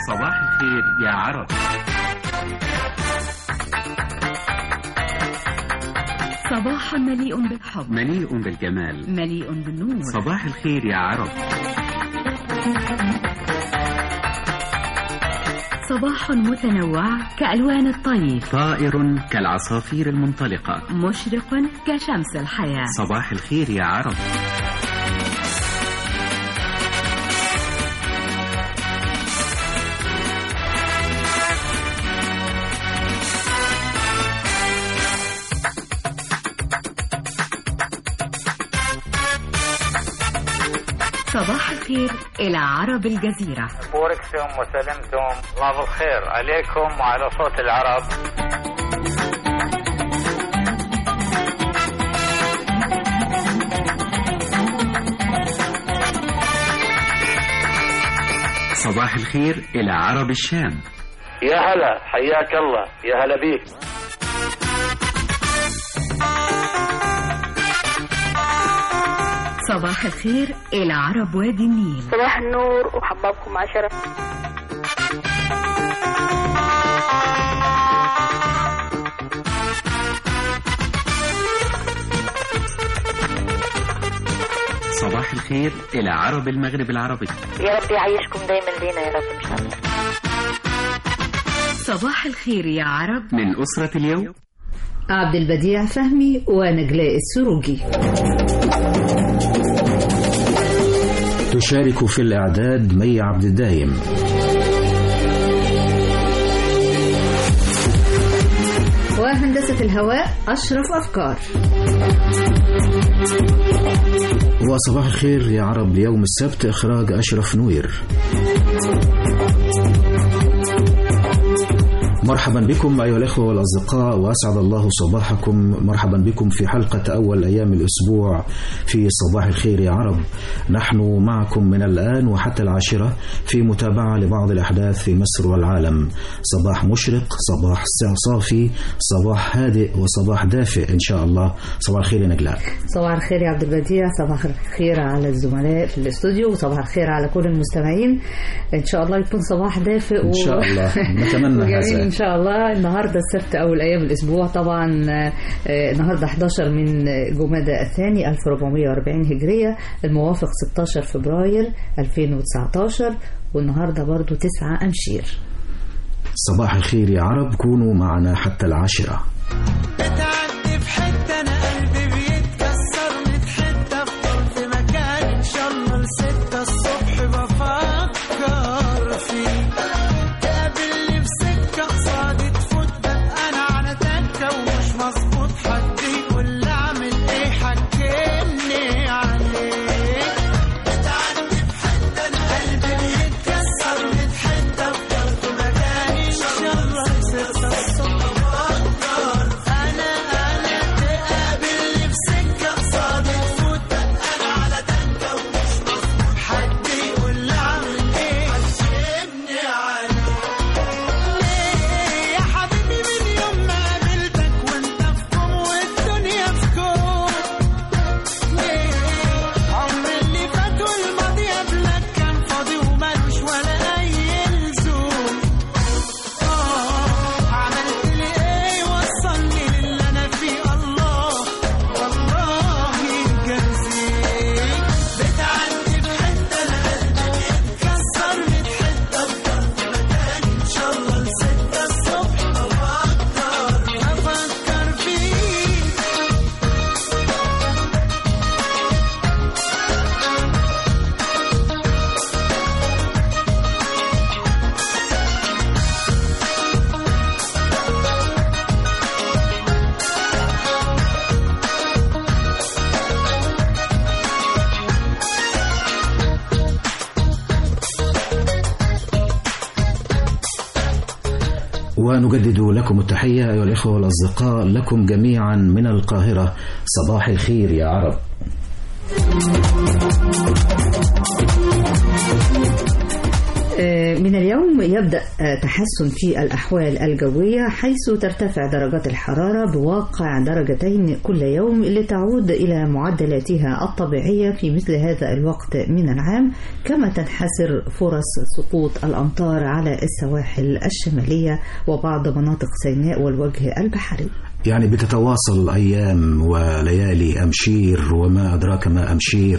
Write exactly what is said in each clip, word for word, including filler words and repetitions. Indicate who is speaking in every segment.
Speaker 1: صباح الخير يا عرب.
Speaker 2: صباح مليء بالحب،
Speaker 1: مليء بالجمال،
Speaker 2: مليء بالنور.
Speaker 1: صباح الخير يا عرب.
Speaker 2: صباح متنوع كألوان الطيف،
Speaker 1: طائر كالعصافير المنطلقة،
Speaker 2: مشرق كشمس الحياة.
Speaker 1: صباح الخير يا عرب.
Speaker 2: صباح الخير إلى عرب الجزيرة.
Speaker 3: بوركتم وسلمتم، الله بالخير عليكم وعلى صوت العرب.
Speaker 1: صباح الخير إلى عرب الشام.
Speaker 4: يا هلا، حياك الله، يا هلا بيك.
Speaker 2: صباح الخير إلى عرب وادي النيل.
Speaker 5: صباح النور وحبابكم عشرة.
Speaker 1: صباح الخير إلى عرب المغرب العربي.
Speaker 5: يا رب يعيشكم دايما لينا يا رب إن شاء الله.
Speaker 2: صباح الخير يا عرب
Speaker 1: من أسرة اليوم
Speaker 6: عبد البديع فهمي ونجلاء السروجي.
Speaker 7: تشارك في الإعداد مي عبد الدايم.
Speaker 6: وهندسة الهواء أشرف أفكار.
Speaker 7: وصباح الخير يا عرب ليوم السبت، إخراج أشرف نوير. مرحبا بكم أيها الأخوة والأصدقاء، وأسعد الله صباحكم. مرحبا بكم في حلقة أول أيام الأسبوع في صباح الخير يا عرب. نحن معكم من الآن وحتى العاشرة في متابعة لبعض الأحداث في مصر والعالم. صباح مشرق، صباح صافي، صباح هادئ وصباح دافئ إن شاء الله. صباح الخير يا نجلاء.
Speaker 6: صباح الخير يا عبد البديع، صباح الخير على الزملاء في الاستوديو، وصباح الخير على كل المستمعين. إن شاء الله يكون صباح دافئ
Speaker 7: إن شاء الله، نتمنى هذا
Speaker 6: إن شاء الله. النهاردة السبت أول أيام الأسبوع، طبعا النهاردة أحد عشر من جمادى الثاني ألف وأربعمائة وأربعين هجرية، الموافق ستة عشر فبراير ألفين وتسعة عشر، والنهاردة برضو تسعة أمشير.
Speaker 7: صباح الخير يا عرب، كونوا معنا حتى العاشرة. ونجدد لكم التحية أيها الإخوة والأصدقاء، لكم جميعا من القاهرة. صباح الخير يا عرب.
Speaker 6: من اليوم يبدأ تحسن في الأحوال الجوية، حيث ترتفع درجات الحرارة بواقع درجتين كل يوم لتعود إلى معدلاتها الطبيعية في مثل هذا الوقت من العام، كما تنحسر فرص سقوط الأمطار على السواحل الشمالية وبعض مناطق سيناء والوجه البحري.
Speaker 7: يعني بتتواصل أيام وليالي أمشير وما أدراك ما أمشير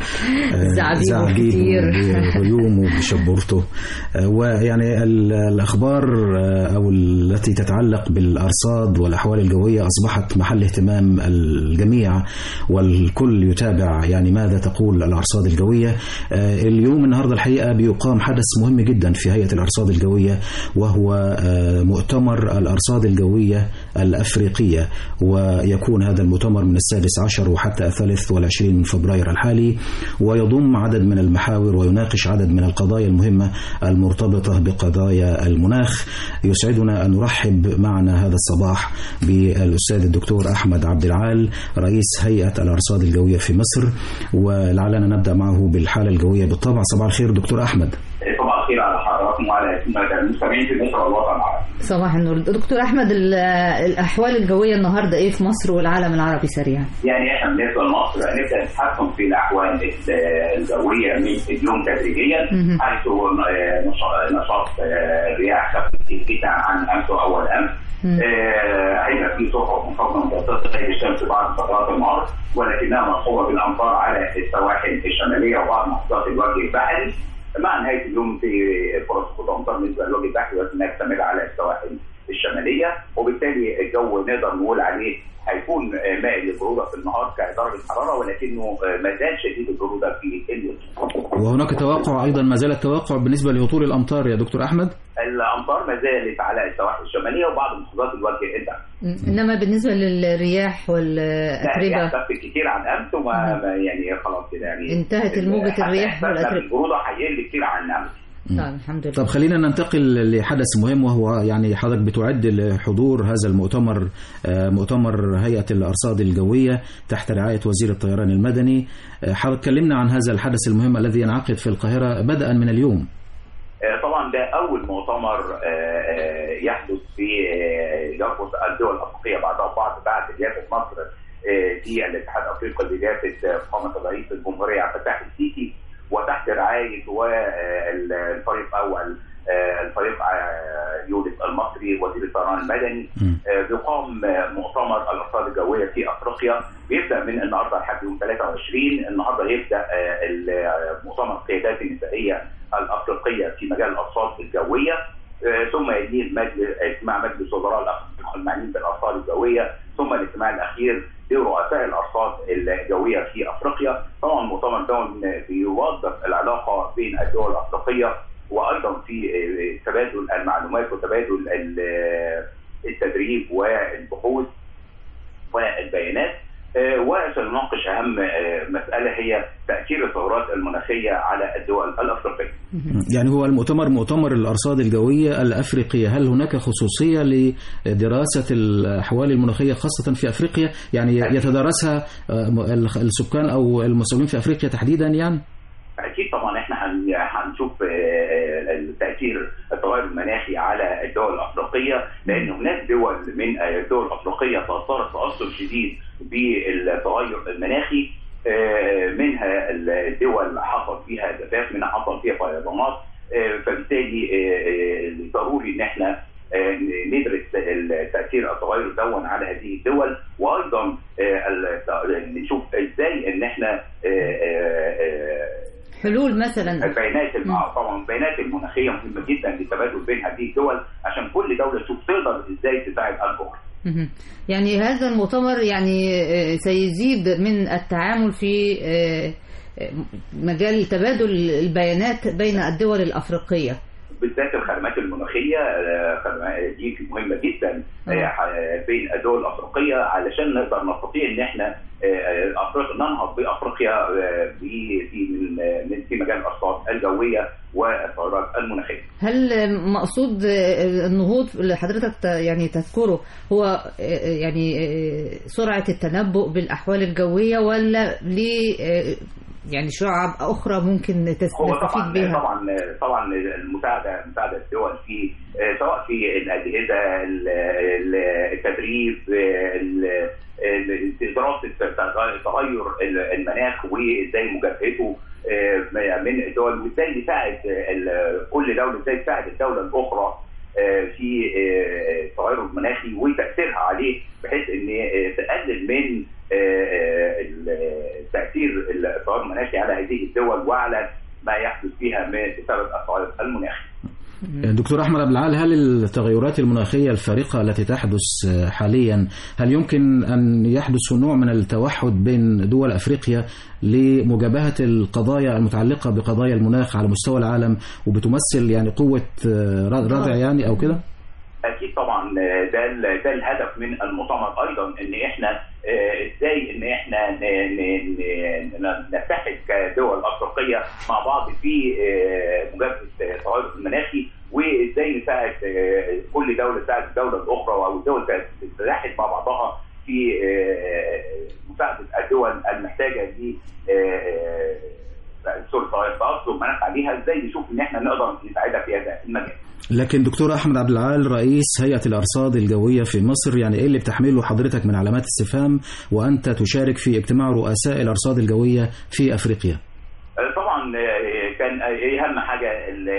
Speaker 7: بزعبيب وغيوم وبشبورته. ويعني الأخبار أو التي تتعلق بالأرصاد والأحوال الجوية أصبحت محل اهتمام الجميع، والكل يتابع يعني ماذا تقول الأرصاد الجوية. اليوم النهاردة الحقيقة بيقام حدث مهم جدا في هيئة الأرصاد الجوية، وهو مؤتمر الأرصاد الجوية الأفريقية، ويكون هذا المؤتمر من السادس عشر وحتى الثالث والعشرين من فبراير الحالي، ويضم عدد من المحاور ويناقش عدد من القضايا المهمة المرتبطة بقضايا المناخ. يسعدنا أن نرحب معنا هذا الصباح بالأستاذ الدكتور أحمد عبد العال، رئيس هيئة الأرصاد الجوية في مصر، ولعلنا نبدأ معه بالحالة الجوية بالطبع. صباح الخير دكتور أحمد.
Speaker 8: صباح الخير على حضراتكم وعلى المستمعين في مصر والوطن العربي.
Speaker 6: صباح النور دكتور أحمد، الأحوال الجوية النهاردة إيه في مصر والعالم العربي سريعا؟
Speaker 8: يعني إحنا بالنسبة لمصر نبدأ نتحكم في الأحوال الجوية من اليوم تدريجيا، حيث نشاط الرياح خفيف جدا عن أمس وأول أمس. هيبقى في سحب منخفضة متوسطة غير الشمس بعض فترات النهار، ولكنها مصحوبة بالأمطار على السواحل الشمالية وبعض محافظات الوجه البحري. مع نهاية اليوم في فرص سقوط أمطار بالنسبة للوجه البحري ولكنها تستمر على السواحل الشمالية، وبالتالي الجو نقدر نقول عليه هيكون مائل للبرودة في النهار كدرجة الحرارة، ولكنه ما زال شديد البرودة في الليل.
Speaker 7: وهناك توقع أيضا، ما زال التوقع بالنسبة لهطول الأمطار يا دكتور أحمد؟
Speaker 8: الأمطار ما زالت على السواحل الشمالية وبعض محافظات الوجه البحري.
Speaker 6: إنما بالنسبة للرياح والأتربة
Speaker 8: لا خفت كتير عن أمس، وما يعني خلاص كده يعني
Speaker 6: انتهت الموجة الرياح والأتربة.
Speaker 8: البرودة هيقل كتير عن أمس.
Speaker 6: طيب الحمد لله.
Speaker 7: طب خلينا ننتقل لحدث مهم، وهو يعني حضرتك بتعد لحضور هذا المؤتمر، مؤتمر هيئة الأرصاد الجوية تحت رعاية وزير الطيران المدني. حضرتك كلمنا عن هذا الحدث المهم الذي ينعقد في القاهرة بدءا من اليوم.
Speaker 8: طبعا ده أول مؤتمر يحدث في يربط الدول الأفريقية بعضها بعض بعد رئاسة مصر في الاتحاد الأفريقي برئاسة فخامة الرئيس الجمهورية عبد الفتاح السيسي، وتحت رعاية والفريق أول الفريق يونس المصري وزير الطيران المدني. بيقام مؤتمر الأرصاد الجوية في أفريقيا، بيبدأ من النهارده لحد يوم ثلاثة وعشرين. النهارده يبدأ مؤتمر القيادات النسائية الأفريقية في مجال الأرصاد الجوية، ثم يليه اجتماع مجلس وزراء الأفريقيين المعنيين بالأرصاد الجوية، ثم الاجتماع الأخير لرؤساء الأرصاد الجوية في أفريقيا. طبعا المؤتمر ده بيوظف العلاقة بين الدول الأفريقية، وأيضا في تبادل المعلومات وتبادل التدريب والبحوث والبيانات. وسنناقش أهم مسألة هي تأثير التغيرات المناخية على الدول الأفريقية.
Speaker 7: يعني هو المؤتمر مؤتمر الأرصاد الجوية الأفريقية، هل هناك خصوصية لدراسة الأحوال المناخية خاصة في أفريقيا؟ يعني يتدرسها السكان أو المسؤولين في أفريقيا تحديدا يعني؟
Speaker 8: أكيد طبعا احنا هنشوف تأثير التغير المناخي على الدول الأفريقية، لأن هناك دول من الدول الأفريقية تأثرت تأثر شديد بالتغير المناخي، منها الدول حصل فيها جفاف، منها حصل فيها فيضانات، فبالتالي ضروري ان احنا ندرس تأثير التغير دون على هذه الدول، وايضا نشوف ازاي ان احنا
Speaker 6: حلول مثلا
Speaker 8: البيانات طبعا البيانات المناخيه مهمه جدا للتبادل بين هذه الدول، عشان كل دوله تشوف تقدر ازاي تساعد الاخرى.
Speaker 6: يعني هذا المؤتمر يعني سيزيد من التعامل في مجال تبادل البيانات بين الدول الافريقيه، بالذات
Speaker 8: الخدمات المناخيه دي مهمه جدا بين الدول الافريقيه، علشان نقدر نستطيع ان احنا ننهض بافريقيا في من في مجال الارصاد الجويه والتغيرات المناخيه.
Speaker 6: هل مقصود النهوض اللي حضرتك يعني تذكره هو يعني سرعه التنبؤ بالاحوال الجويه، ولا يعني شعب أخرى ممكن تستفيد بها؟
Speaker 8: طبعا طبعا المساعدة مساعدة الدول في سواء في الأجهزة، التدريب، دراسة تغير المناخ وإزاي مجابهته من الدول، وإزاي نساعد كل دولة، إزاي تساعد الدولة الأخرى في التغير المناخي وتأثيرها عليه، بحيث ان تقلل من تأثير التغير المناخي على هذه الدول وعلى ما يحدث فيها بسبب التغير المناخي.
Speaker 7: دكتور أحمد عبد العال، هل التغيرات المناخية الفارقة التي تحدث حاليا هل يمكن أن يحدث نوع من التوحد بين دول أفريقيا لمجابهة القضايا المتعلقة بقضايا المناخ على مستوى العالم، وبتمثل يعني قوة ردع يعني أو كده؟
Speaker 8: اكيد طبعا، ده ده الهدف من المؤتمر ايضا، ان احنا ازاي ان احنا نتحد كدول افريقيه مع بعض في مجابهه التغير المناخي، وازاي نساعد كل دوله تساعد الدوله الاخرى، او الدول تتحد مع بعضها في مساعده الدول المحتاجه ل تأثر المناخ عليها، ازاي نشوف ان احنا نقدر نساعدها في هذا المجال.
Speaker 7: لكن دكتور أحمد عبد العال رئيس هيئة الأرصاد الجوية في مصر، يعني إيه اللي بتحمله حضرتك من علامات استفهام وأنت تشارك في اجتماع رؤساء الأرصاد الجوية في أفريقيا؟
Speaker 8: طبعا كان أهم حاجة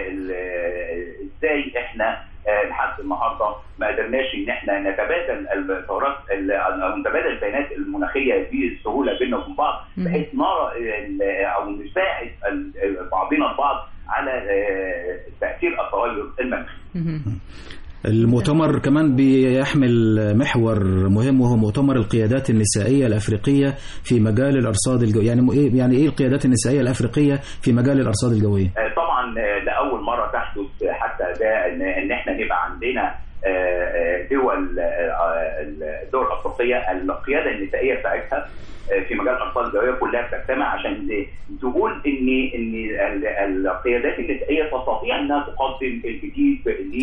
Speaker 8: إزاي إحنا لحد النهارده ما قدرناش ان احنا نتبادل الثورات نتبادل البيانات المناخيه بسهوله بيننا وبين بعض، بحيث نرى او نساعد بعضنا البعض على تاثير التغير المناخي.
Speaker 7: المؤتمر كمان بيحمل محور مهم، وهو مؤتمر القيادات النسائية الأفريقية في مجال الأرصاد الجوية. يعني إيه يعني إيه القيادات النسائية الأفريقية في مجال الأرصاد الجوية؟
Speaker 8: طبعا لأول مرة تحدث حتى ده إن, إن إحنا نبقى عندنا دول الدول الأفريقية القيادة النسائية بتاعتها في مجال الأرصاد الجوية كلها بتجتمع عشان تقول إن إن القيادات النسائية تستطيع إنها تقدم الجديد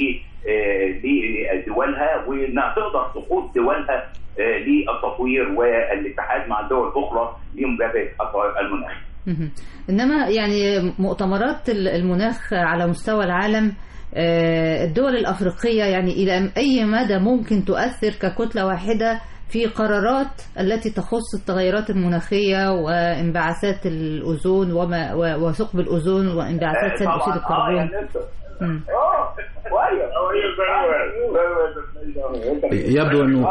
Speaker 8: لدولها، وإنها تقدر تقود دولها للتطوير والاتحاد مع الدول الأخرى لمجابهة التغير المناخي.
Speaker 6: إنما يعني مؤتمرات المناخ على مستوى العالم، الدول الأفريقية يعني إلى أي مدى ممكن تؤثر ككتلة واحدة في قرارات التي تخص التغيرات المناخية وانبعاثات الأوزون وما وثقب الأوزون وانبعاثات ثاني أكسيد الكربون؟
Speaker 7: يبدو أنه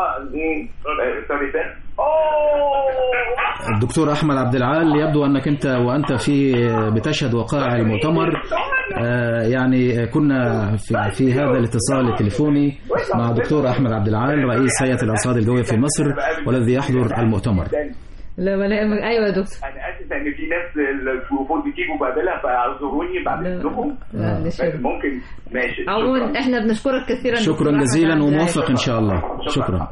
Speaker 7: الدكتور أحمد عبد العال، يبدو أنك أنت وأنت في بتشهد وقائع المؤتمر. آه يعني كنا في, في هذا الاتصال التليفوني مع الدكتور أحمد عبد العال رئيس هيئة الأرصاد الجوية في مصر والذي يحضر المؤتمر.
Speaker 6: لا ولا ايوه يا دكتور،
Speaker 8: انا اسف ان في ناس التليفون بتيجوا بقابلها فاعذروني بعد اذنكم. ممكن ماشي.
Speaker 6: عموما احنا بنشكرك كثيرا.
Speaker 7: شكرا جزيلا وموفق ان شاء الله. شكرا.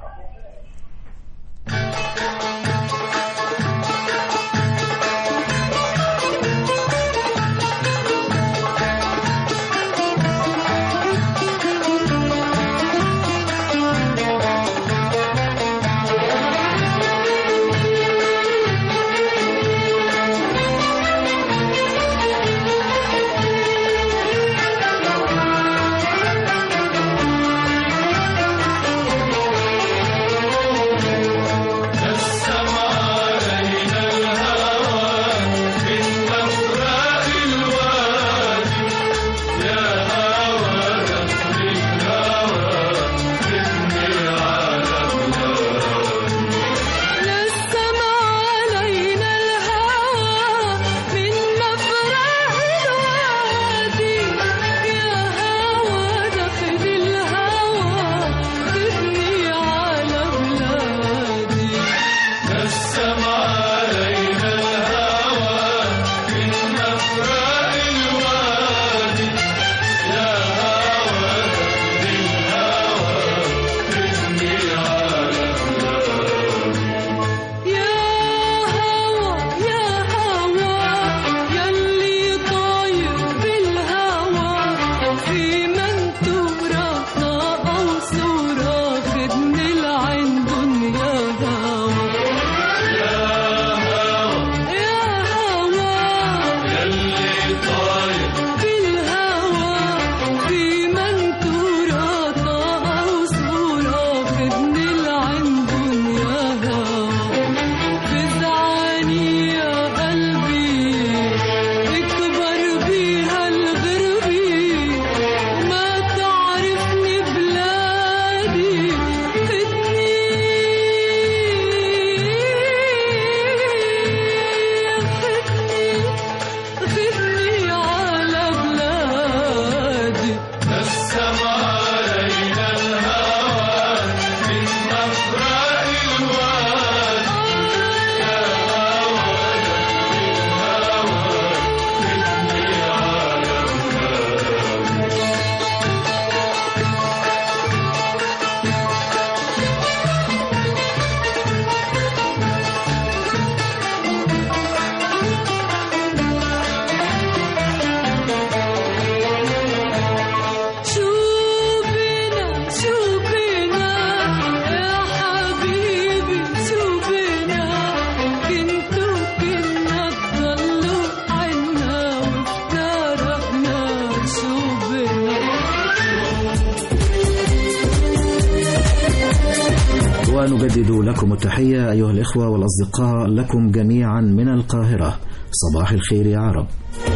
Speaker 7: ونجدد لكم التحية أيها الإخوة والأصدقاء لكم جميعا من القاهرة. صباح الخير يا عرب.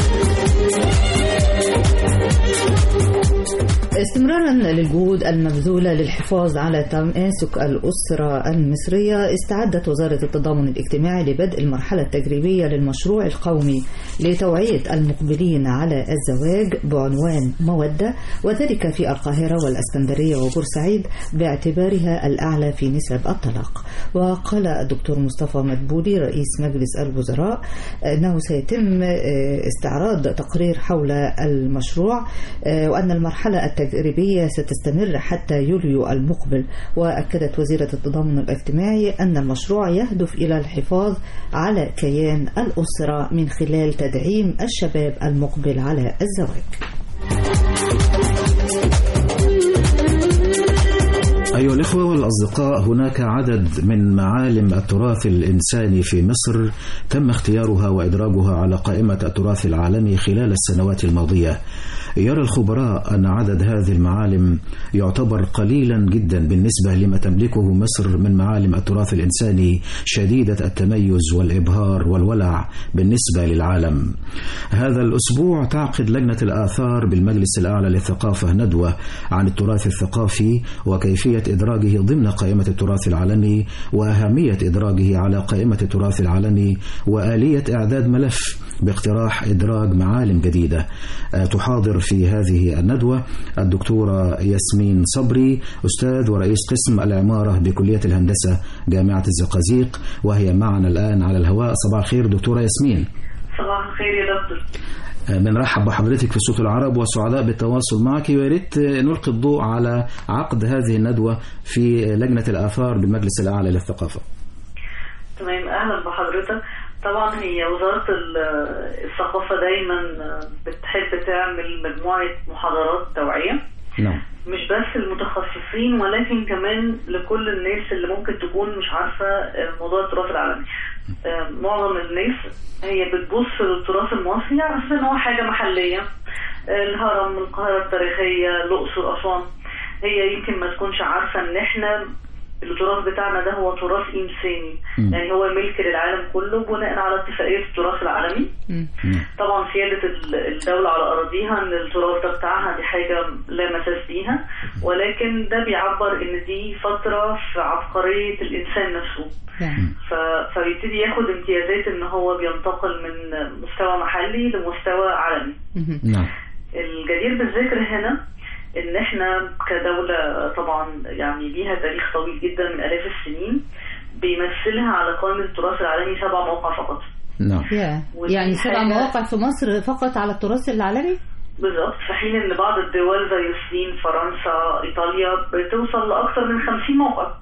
Speaker 6: استمرارا للجهود المبذولة للحفاظ على تماسك الأسرة المصرية، استعدت وزارة التضامن الاجتماعي لبدء المرحلة التجريبية للمشروع القومي لتوعية المقبلين على الزواج بعنوان مودة، وذلك في القاهرة والإسكندرية وبورسعيد باعتبارها الأعلى في نسب الطلاق. وقال الدكتور مصطفى مدبولي رئيس مجلس الوزراء أنه سيتم استعراض تقرير حول المشروع، وأن المرحلة التجريبية ستستمر حتى يوليو المقبل. وأكدت وزيرة التضامن الاجتماعي أن المشروع يهدف إلى الحفاظ على كيان الأسرة من خلال تدعيم الشباب المقبل على الزواج.
Speaker 7: أيها الإخوة والأصدقاء، هناك عدد من معالم التراث الإنساني في مصر تم اختيارها وإدراجها على قائمة التراث العالمي خلال السنوات الماضية. يرى الخبراء أن عدد هذه المعالم يعتبر قليلا جدا بالنسبة لما تملكه مصر من معالم التراث الإنساني شديدة التميز والإبهار والولع بالنسبة للعالم. هذا الأسبوع تعقد لجنة الآثار بالمجلس الأعلى للثقافة ندوة عن التراث الثقافي وكيفية إدراجه ضمن قائمة التراث العالمي، وأهمية إدراجه على قائمة التراث العالمي، وآلية إعداد ملف باقتراح إدراج معالم جديدة. تحاضر في هذه الندوة الدكتورة ياسمين صبري، أستاذ ورئيس قسم العمارة بكلية الهندسة جامعة الزقازيق، وهي معنا الآن على الهواء. صباح الخير دكتورة ياسمين.
Speaker 9: صباح الخير يا دكتور.
Speaker 7: بنرحب بحضرتك في صوت العرب وسعداء بالتواصل معك، ويا ريت نلقي الضوء على عقد هذه الندوة في لجنة الآثار بالمجلس الأعلى للثقافة.
Speaker 9: تمام، أهلا بحضرتك. طبعا هي وزارة الثقافة دايما بتحب تعمل مجموعة محاضرات توعية،
Speaker 7: نعم،
Speaker 9: مش بس المتخصصين ولكن كمان لكل الناس اللي ممكن تكون مش عارفة موضوع التراث العالمي. معظم الناس هي بتبص للتراث المصري على أساس إن هو حاجة محلية، الهرم، القاهرة التاريخية، الأقصر، أسوان. هي يمكن ما تكونش عارفة إن إحنا التراث بتاعنا ده هو تراث إنساني، م. يعني هو ملك للعالم كله بناء على اتفاقية التراث العالمي. م. طبعا سيادة الدولة على أراضيها إن التراث ده بتاعها دي حاجة لا مساس بيها، ولكن ده بيعبر إن دي فترة في عبقرية الإنسان نفسه. ف... فبيبتدي ياخد امتيازات إن هو بينتقل من مستوى محلي لمستوى عالمي.
Speaker 7: نعم.
Speaker 9: الجدير بالذكر هنا ان احنا كدولة طبعا يعني ليها تاريخ طويل جدا من الاف السنين، بيمثلها على قائمة التراث العالمي سبع مواقع فقط.
Speaker 6: نعم. يعني سبع مواقع في مصر فقط على التراث العالمي؟
Speaker 9: بالضبط، في حين ان بعض الدول زي الصين، فرنسا، ايطاليا بتوصل لاكثر من خمسين موقع.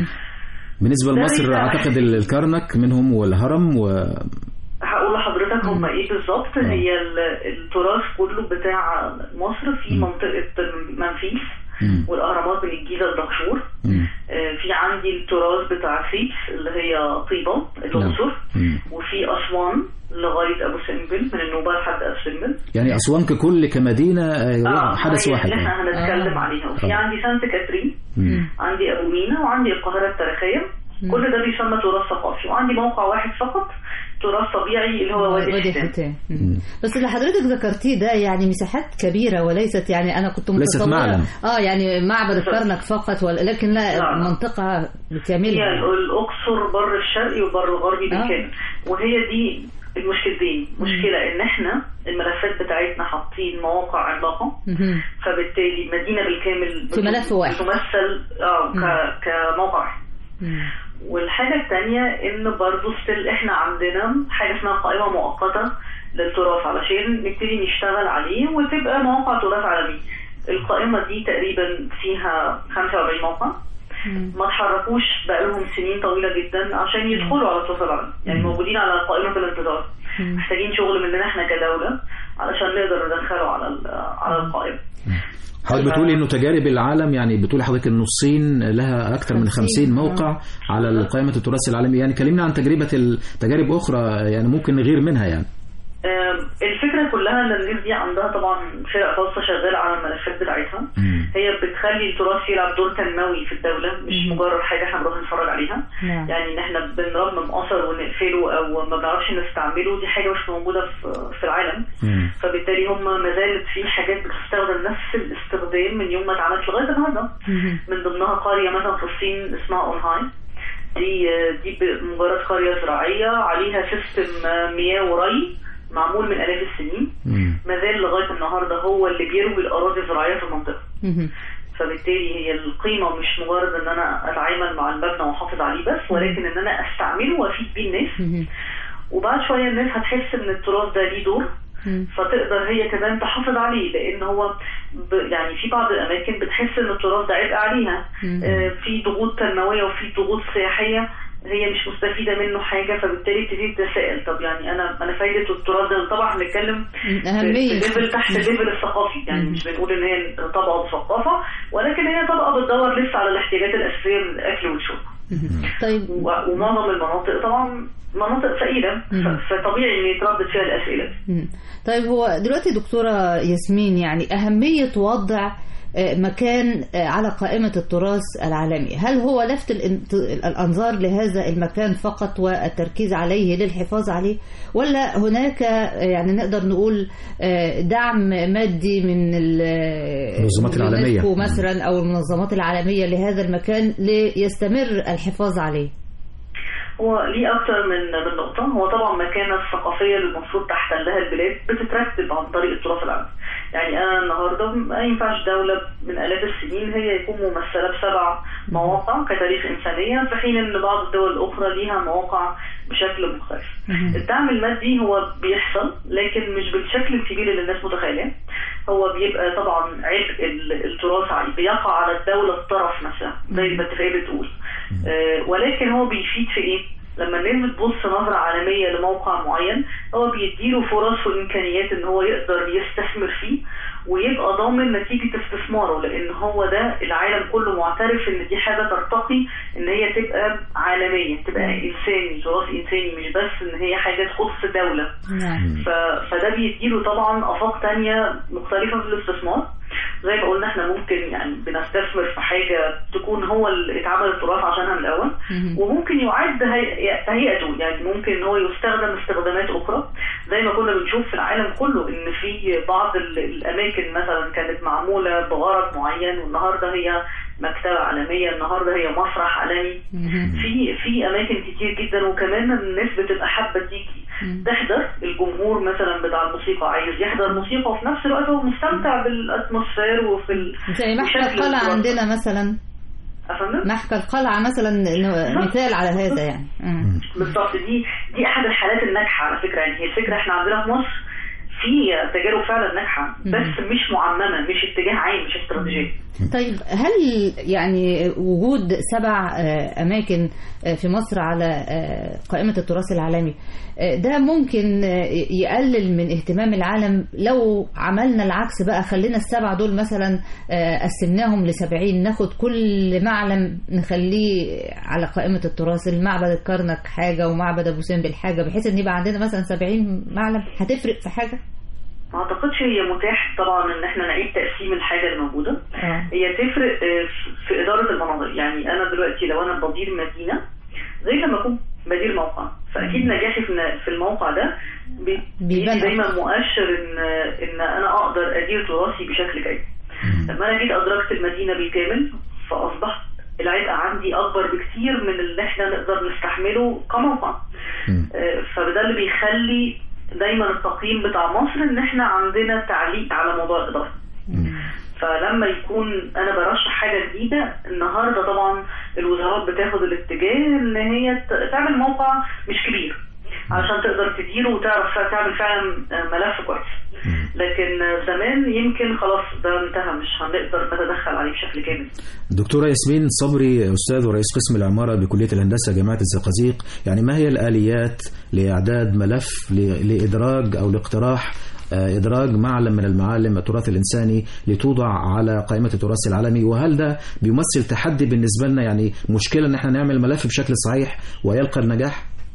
Speaker 7: بالنسبة لمصر اعتقد الكرنك منهم والهرم و
Speaker 9: هقول لحضرتك هم ايه بالظبط. هي التراث كله بتاع مصر في مم. منطقة منفيس مم. والاهرامات من الجيزة لدهشور. آه في عندي التراث بتاع سيتس اللي هي طيبة الاقصر، وفي اسوان لغاية ابو سمبل من النوبة لحد ابو سمبل.
Speaker 7: يعني اسوان ككل كمدينة آه حدث
Speaker 9: يعني
Speaker 7: واحد
Speaker 9: اللي احنا هنتكلم آه. عليها. وفي آه. عندي سانت كاترين، مم. عندي ابو مينا، وعندي القاهرة التاريخية. مم. كل ده بيسمى تراث ثقافي. وعندي موقع واحد فقط تراث طبيعي اللي هو وادي حيتان.
Speaker 6: بس اللي حضرتك ذكرتيه ده يعني مساحات كبيرة، وليست يعني أنا كنت متصورة اه يعني معبد الكرنك فقط، ولكن لا, لا منطقة كاملة.
Speaker 9: هي الأقصر بر الشرقي وبر الغربي بالكامل. آه. وهي دي المشكلتين. مشكلة إن إحنا الملفات بتاعتنا حاطين مواقع عملاقة، فبالتالي مدينة بالكامل
Speaker 6: في ملف واحد
Speaker 9: بتمثل اه كموقع واحد. والحاجة الثانية ان برضو ستيل احنا عندنا حاجة اسمها قائمة مؤقتة للتراث علشان نبتدي نشتغل عليه وتبقى مواقع تراث عالمي. القائمة دي تقريبا فيها خمسة وأربعين موقع ما تحركوش بقالهم سنين طويلة جدا عشان يدخلوا على التراث العالمي، يعني موجودين على قائمة الانتظار. محتاجين شغل مننا احنا كدولة علشان نقدر ندخله على على القائمة.
Speaker 7: حضرتك بتقولي انه تجارب العالم، يعني بتقولي حضرتك انه الصين لها اكثر من خمسين موقع على قائمة التراث العالمي. يعني كلمنا عن تجربة التجارب اخرى يعني ممكن نغير منها. يعني
Speaker 9: الفكرة كلها ان الناس دي عندها طبعا فرق خاصة شغالة على الملفات بتاعتها. هي بتخلي التراث يلعب دور تنموي في الدولة، مش مجرد حاجة احنا بنروح نتفرج عليها. يعني ان احنا بنرمم اثر ونقفله او ما بنعرفش نستعمله، دي حاجة مش موجودة في العالم. فبالتالي هم ما زالت في حاجات بتستخدم نفس الاستخدام من يوم ما اتعملت لغاية النهارده. من ضمنها قرية مثلا في الصين اسمها اونهاي، دي دي مجرد قرية زراعية عليها سيستم مياه وري معمول من آلاف السنين، ما زال لغاية النهاردة هو اللي بيروي الأراضي الزراعية في المنطقة. فبالتالي هي القيمة مش مجرد ان انا اتعامل مع المبنى واحافظ عليه بس، ولكن ان انا استعمله وافيد بيه الناس. وبعد شوية الناس هتحس ان التراث ده ليه دور، فتقدر هي كمان تحافظ عليه، لان هو يعني في بعض الاماكن بتحس ان التراث ده عبء عليها. آه في ضغوط تنمويه وفي ضغوط سياحيه هي مش مستفيده منه حاجه، فبالتالي تبتدي تتساءل طب يعني انا انا فايده التراث ده. طبعا بنتكلم في ليفل تحت الليفل الثقافي، يعني مش بنقول ان هي طبقه مثقفه، ولكن هي طبقه بتدور لسه على الاحتياجات الاساسيه من الاكل والشرب. طيب ومعظم المناطق طبعا مناطق فقيرة، فطبيعي ان يتردد فيها الاسئله.
Speaker 6: طيب هو دلوقتي دكتوره ياسمين، يعني اهميه وضع مكان على قائمة التراث العالمي، هل هو لفت الأنظار لهذا المكان فقط والتركيز عليه للحفاظ عليه، ولا هناك يعني نقدر نقول دعم مادي من
Speaker 7: المنظمات العالمية
Speaker 6: مثلا أو المنظمات العالمية لهذا المكان ليستمر الحفاظ عليه؟
Speaker 9: هو ليه أكثر من من نقطة. هو طبعا مكانة الثقافية اللي المفروض تحتلها البلاد بتترتب عن طريق التراث العالمي. يعني أنا النهاردة ما ينفعش دولة من آلاف السنين هي يكون ممثلة بسبع مواقع كتاريخ إنسانية، في حين أن بعض الدول الأخرى ليها مواقع بشكل مختلف. الدعم المادي هو بيحصل، لكن مش بالشكل الكبير اللي الناس متخيلة. هو بيبقى طبعا عبء التراث بيقع على الدولة الطرف نفسها زي ما الاتفاقية بتقول، آه ولكن هو بيفيد في ايه؟ لما الناس بتبص نظرة عالمية لموقع معين، هو بيديله فرص وإمكانيات ان هو يقدر يستثمر فيه ويبقى ضامن نتيجة استثماره، لان هو ده العالم كله معترف ان دي حاجة ترتقي ان هي تبقى عالمية، تبقى انساني، تراث انساني، مش بس ان هي حاجة تخص دولة. فده بيديله طبعا افاق تانية مختلفة في الاستثمار. زي ما قلنا احنا ممكن يعني بنستثمر في حاجة تكون هو اللي اتعمل التراث عشانها من الاول، وممكن يعد تهيئته، يعني ممكن ان هو يستخدم استخدامات اخرى زي ما كنا بنشوف في العالم كله ان في بعض الاماكن مثلا كانت معمولة بغرض معين والنهاردة هي مكتبة عالمية، النهاردة هي مسرح عالمي. في في اماكن كتير جدا، وكمان الناس بتبقى حابة تيجي تحضر. الجمهور مثلا بتاع الموسيقى عايز يحضر موسيقى وفي نفس الوقت هو مستمتع بالاتموسفير وفي ال...
Speaker 6: زي محكى القلعة عندنا مثلا.
Speaker 9: أفهم؟
Speaker 6: محكى القلعة مثلا مثال على هذا يعني.
Speaker 9: بالضبط، دي دي احد الحالات الناجحة على فكرة. يعني هي الفكرة احنا عندنا في مصر في تجارب فعلا ناجحة، بس مش معممة، مش اتجاه عام، مش استراتيجية.
Speaker 6: طيب هل يعني وجود سبع أماكن في مصر على قائمة التراث العالمي ده ممكن يقلل من اهتمام العالم لو عملنا العكس بقى، خلينا السبع دول مثلا قسمناهم لسبعين، ناخد كل معلم نخليه على قائمة التراث، المعبد الكرنك حاجة ومعبد أبو سمبل حاجة، بحيث ان يبقى عندنا مثلا سبعين معلم؟ هتفرق في حاجة؟
Speaker 9: ما اعتقدش هي متاح طبعا ان احنا نعيد تقسيم الحاجه الموجوده. آه. هي تفرق في اداره المناطق. يعني انا دلوقتي لو انا بدير مدينه زي لما اكون بدير موقع، فاكيد نجاحي في الموقع ده بيدي دايما مؤشر ان ان انا اقدر ادير تراثي بشكل جيد. لما انا جيت ادركت المدينه بالكامل فاصبحت العبء عندي اكبر بكتير من اللي احنا نقدر نستحمله كموقع. آه فده اللي بيخلي دايما التقييم بتاع مصر ان احنا عندنا تعليق على موضوع الاداره. فلما يكون انا برشح حاجه جديده النهارده، طبعا الوزارات بتاخد الاتجاه ان هي تعمل موقع مش كبير عشان تقدر تديره وتعرف تعمل فعلا ملف كويس. لكن زمان يمكن خلاص ده انتهى، مش هنقدر نتدخل عليه بشكل كامل.
Speaker 7: دكتورة ياسمين صبري، أستاذ ورئيس قسم العمارة بكلية الهندسة جامعة الزقازيق، يعني ما هي الآليات لإعداد ملف لإدراج أو لاقتراح إدراج معلم من المعالم التراث الإنساني لتوضع على قائمة التراث العالمي، وهل ده بيمثل تحدي بالنسبة لنا، يعني مشكلة إن احنا نعمل ملف بشكل صحيح ويلقى النجاح؟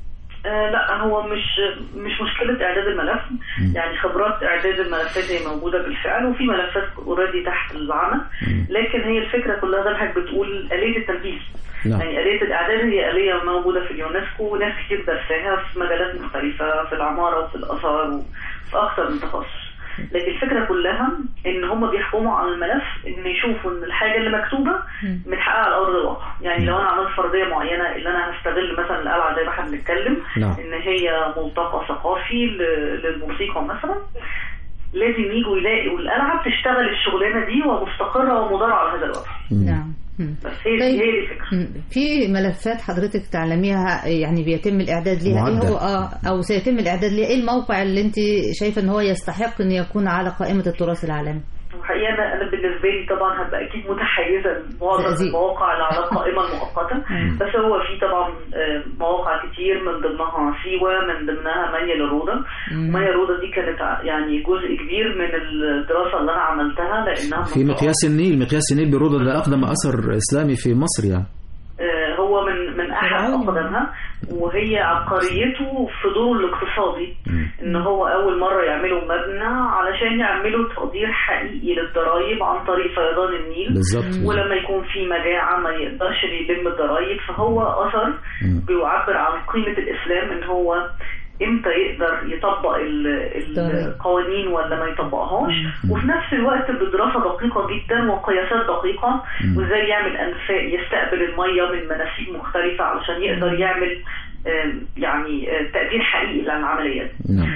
Speaker 9: آه لا، هو مش مش مشكلة إعداد الملف. م. يعني خبرات إعداد الملفات هي موجودة بالفعل، وفي ملفات اوريدي تحت العمل، لكن هي الفكرة كلها زي ما حضرتك بتقول آلية التنفيذ. نعم. يعني آلية الإعداد هي آلية موجودة في اليونسكو، وناس كتير درساها في مجالات مختلفة، في العمارة وفي الآثار وفي أكثر من تخصص. لكن الفكرة كلها ان هم بيحكموا على الملف ان يشوفوا ان الحاجة اللي مكتوبة متحققة على ارض الواقع. يعني لو انا عملت فرضية معينة اللي انا هستغل مثلا القلعة زي ما احنا بنتكلم ان هي ملتقى ثقافي للموسيقى مثلا، لازم يجوا يلاقوا القلعة بتشتغل الشغلانة دي ومستقرة ومدارة على هذا الوضع.
Speaker 6: نعم.
Speaker 9: بس هي طيب. هي دي الفكرة.
Speaker 6: في ملفات حضرتك تعلميها يعني بيتم الإعداد ليها إيه هو آه أو سيتم الإعداد ليها، إيه الموقع اللي أنت شايفة إن هو يستحق إن يكون على قائمة التراث العالمي؟
Speaker 9: الحقيقة أنا أنا بالنسبة لي طبعا هبقى أكيد متحيزة لمعظم المواقع اللي على القائمة المؤقتة، بس هو في طبعا مواقع كتير من ضمنها سيوة، من ضمنها مانيا للروضة. مانيا للروضة دي كانت يعني جزء كبير من الدراسة اللي أنا عملتها، لأنها
Speaker 7: في مقياس النيل. مقياس النيل بالروضة ده أقدم أثر إسلامي في مصر يعني.
Speaker 9: هو من من احد اقدمها، وهي عبقريته في دوره الاقتصادي، ان هو اول مره يعملوا مبنى علشان يعملوا تقدير حقيقي للضرائب عن طريق فيضان النيل بالزبط. ولما يكون في مجاعه ما يقدرش يلم الضرائب، فهو اثر بيعبر عن قيمه الاسلام، ان هو امتى يقدر يطبق القوانين ولا ما يطبقهاش، وفي نفس الوقت بدراسة دقيقة جدا وقياسات دقيقة، وازاي يعمل انفاق يستقبل المية من مناسيب مختلفة علشان يقدر يعمل يعني تقدير حقيقي للعمليات.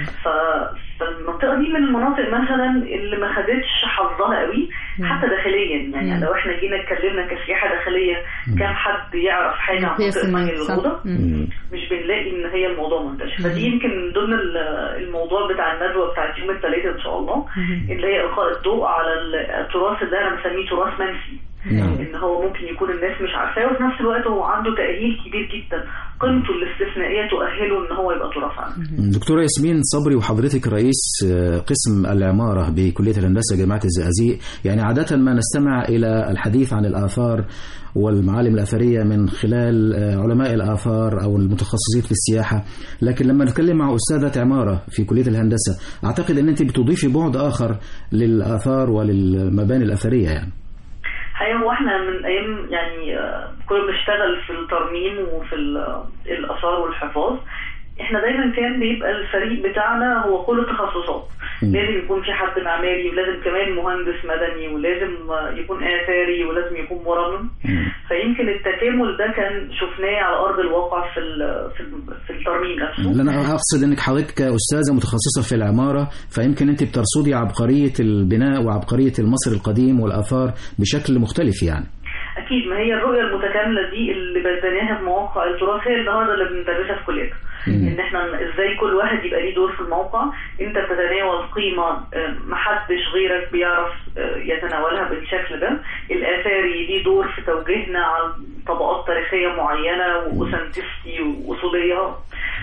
Speaker 9: فالمنطقة دي من المناطق مثلا اللي ما خدتش حظها قوي حتى داخليا. يعني لو احنا جينا اتكلمنا كسياحة داخلية، كام حد يعرف حاجة عن منطقة مانيا للروضة؟ مش بنلاقي ان هي الموضوع منتشر. فدي يمكن من ضمن الموضوع بتاع الندوة بتاعت يوم الثلاثاء ان شاء الله، اللي هي القاء الضوء على التراث اللي انا بسميه تراث منسي. نعم. ان هو ممكن يكون الناس مش عارفاه، وفي نفس الوقت هو عنده تأهيل كبير جدا، قيمته الاستثنائية تؤهله ان هو يبقى تراث عالمي.
Speaker 7: دكتورة ياسمين صبري، وحضرتك رئيس قسم العمارة بكلية الهندسة جامعة الزقازيق، يعني عادة ما نستمع إلى الحديث عن الآثار والمعالم الأثرية من خلال علماء الآثار أو المتخصصين في السياحة، لكن لما نتكلم مع أستاذة عمارة في كلية الهندسة أعتقد أن أنت بتضيفي بعد آخر للآثار وللمباني الأثرية. يعني
Speaker 9: ايوه، واحنا من ايام يعني كنا بنشتغل في الترميم وفي الاثار والحفاظ، احنا دايما كان بيبقى الفريق بتاعنا هو كل التخصصات. لازم يكون في حد معماري، ولازم كمان مهندس مدني، ولازم يكون آثاري، ولازم يكون مرمم. فيمكن التكامل ده كان شفناه على ارض الواقع في في الترميم نفسه.
Speaker 7: انا اقصد انك حضرتك كاستاذه متخصصه في العماره، فيمكن انت بترصدي عبقريه البناء وعبقريه المصري القديم والاثار بشكل مختلف. يعني
Speaker 9: اكيد، ما هي الرؤيه المتكامله دي اللي بدناها في مواقع التراث هي النهارده اللي بندرسها في كليتنا. ان احنا ازاي كل واحد يبقى ليه دور في الموقع، انت بتتناول قيمه محدش غيرك بيعرف يتناولها بالشكل ده. الاثاري ليه دور في توجيهنا على طبقات تاريخيه معينه وسنتستي واصوليه.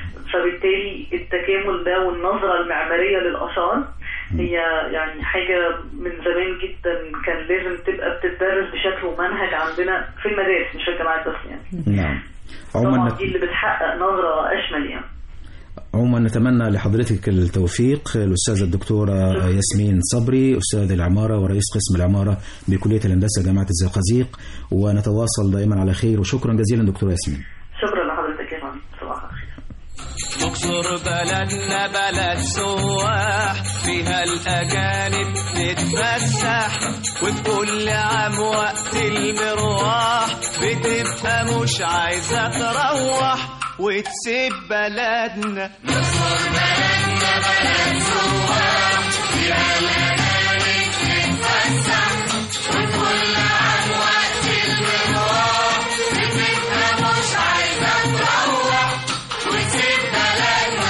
Speaker 9: فبالتالي التكامل ده والنظره المعماريه للاثار هي يعني حاجة من زمان جدا كان لازم تبقى بتدرس بشكل ومنهج عندنا في المدارس مش في الجامعات بس. يعني
Speaker 7: نعم.
Speaker 9: عموما دي اللي بتحقق نظرة أشمل. يعني
Speaker 7: عموما نتمنى لحضرتك التوفيق. الأستاذة الدكتورة ياسمين صبري، أستاذ العمارة ورئيس قسم العمارة بكلية الهندسة جامعة الزقازيق، ونتواصل دائما على خير، وشكرا جزيلا دكتورة ياسمين.
Speaker 9: شكرا لحضرتك يا فندم. صباح الخير.
Speaker 10: مصر بلدنا بلد سواح، فيها الأجانب تتفسح، وفي كل عام وقت المروح بتبقى مش عايزة تروح وتسيب بلدنا. مصر بلدنا بلد سواح، فيها الأجانب تتفسح، وفي كل عام وقت المروح بتبقى مش عايزة تروح وتسيب بلدنا.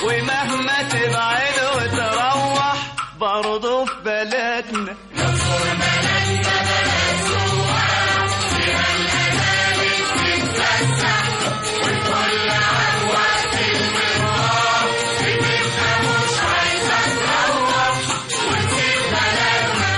Speaker 10: ومهما تبعد وتروح برضه في بلدنا. نصر بلدنا بلد سواح فيها الأجانب تتفسح والكل عن وقت المروح بتبقى مش عايزة تروح وتسيب بلدنا.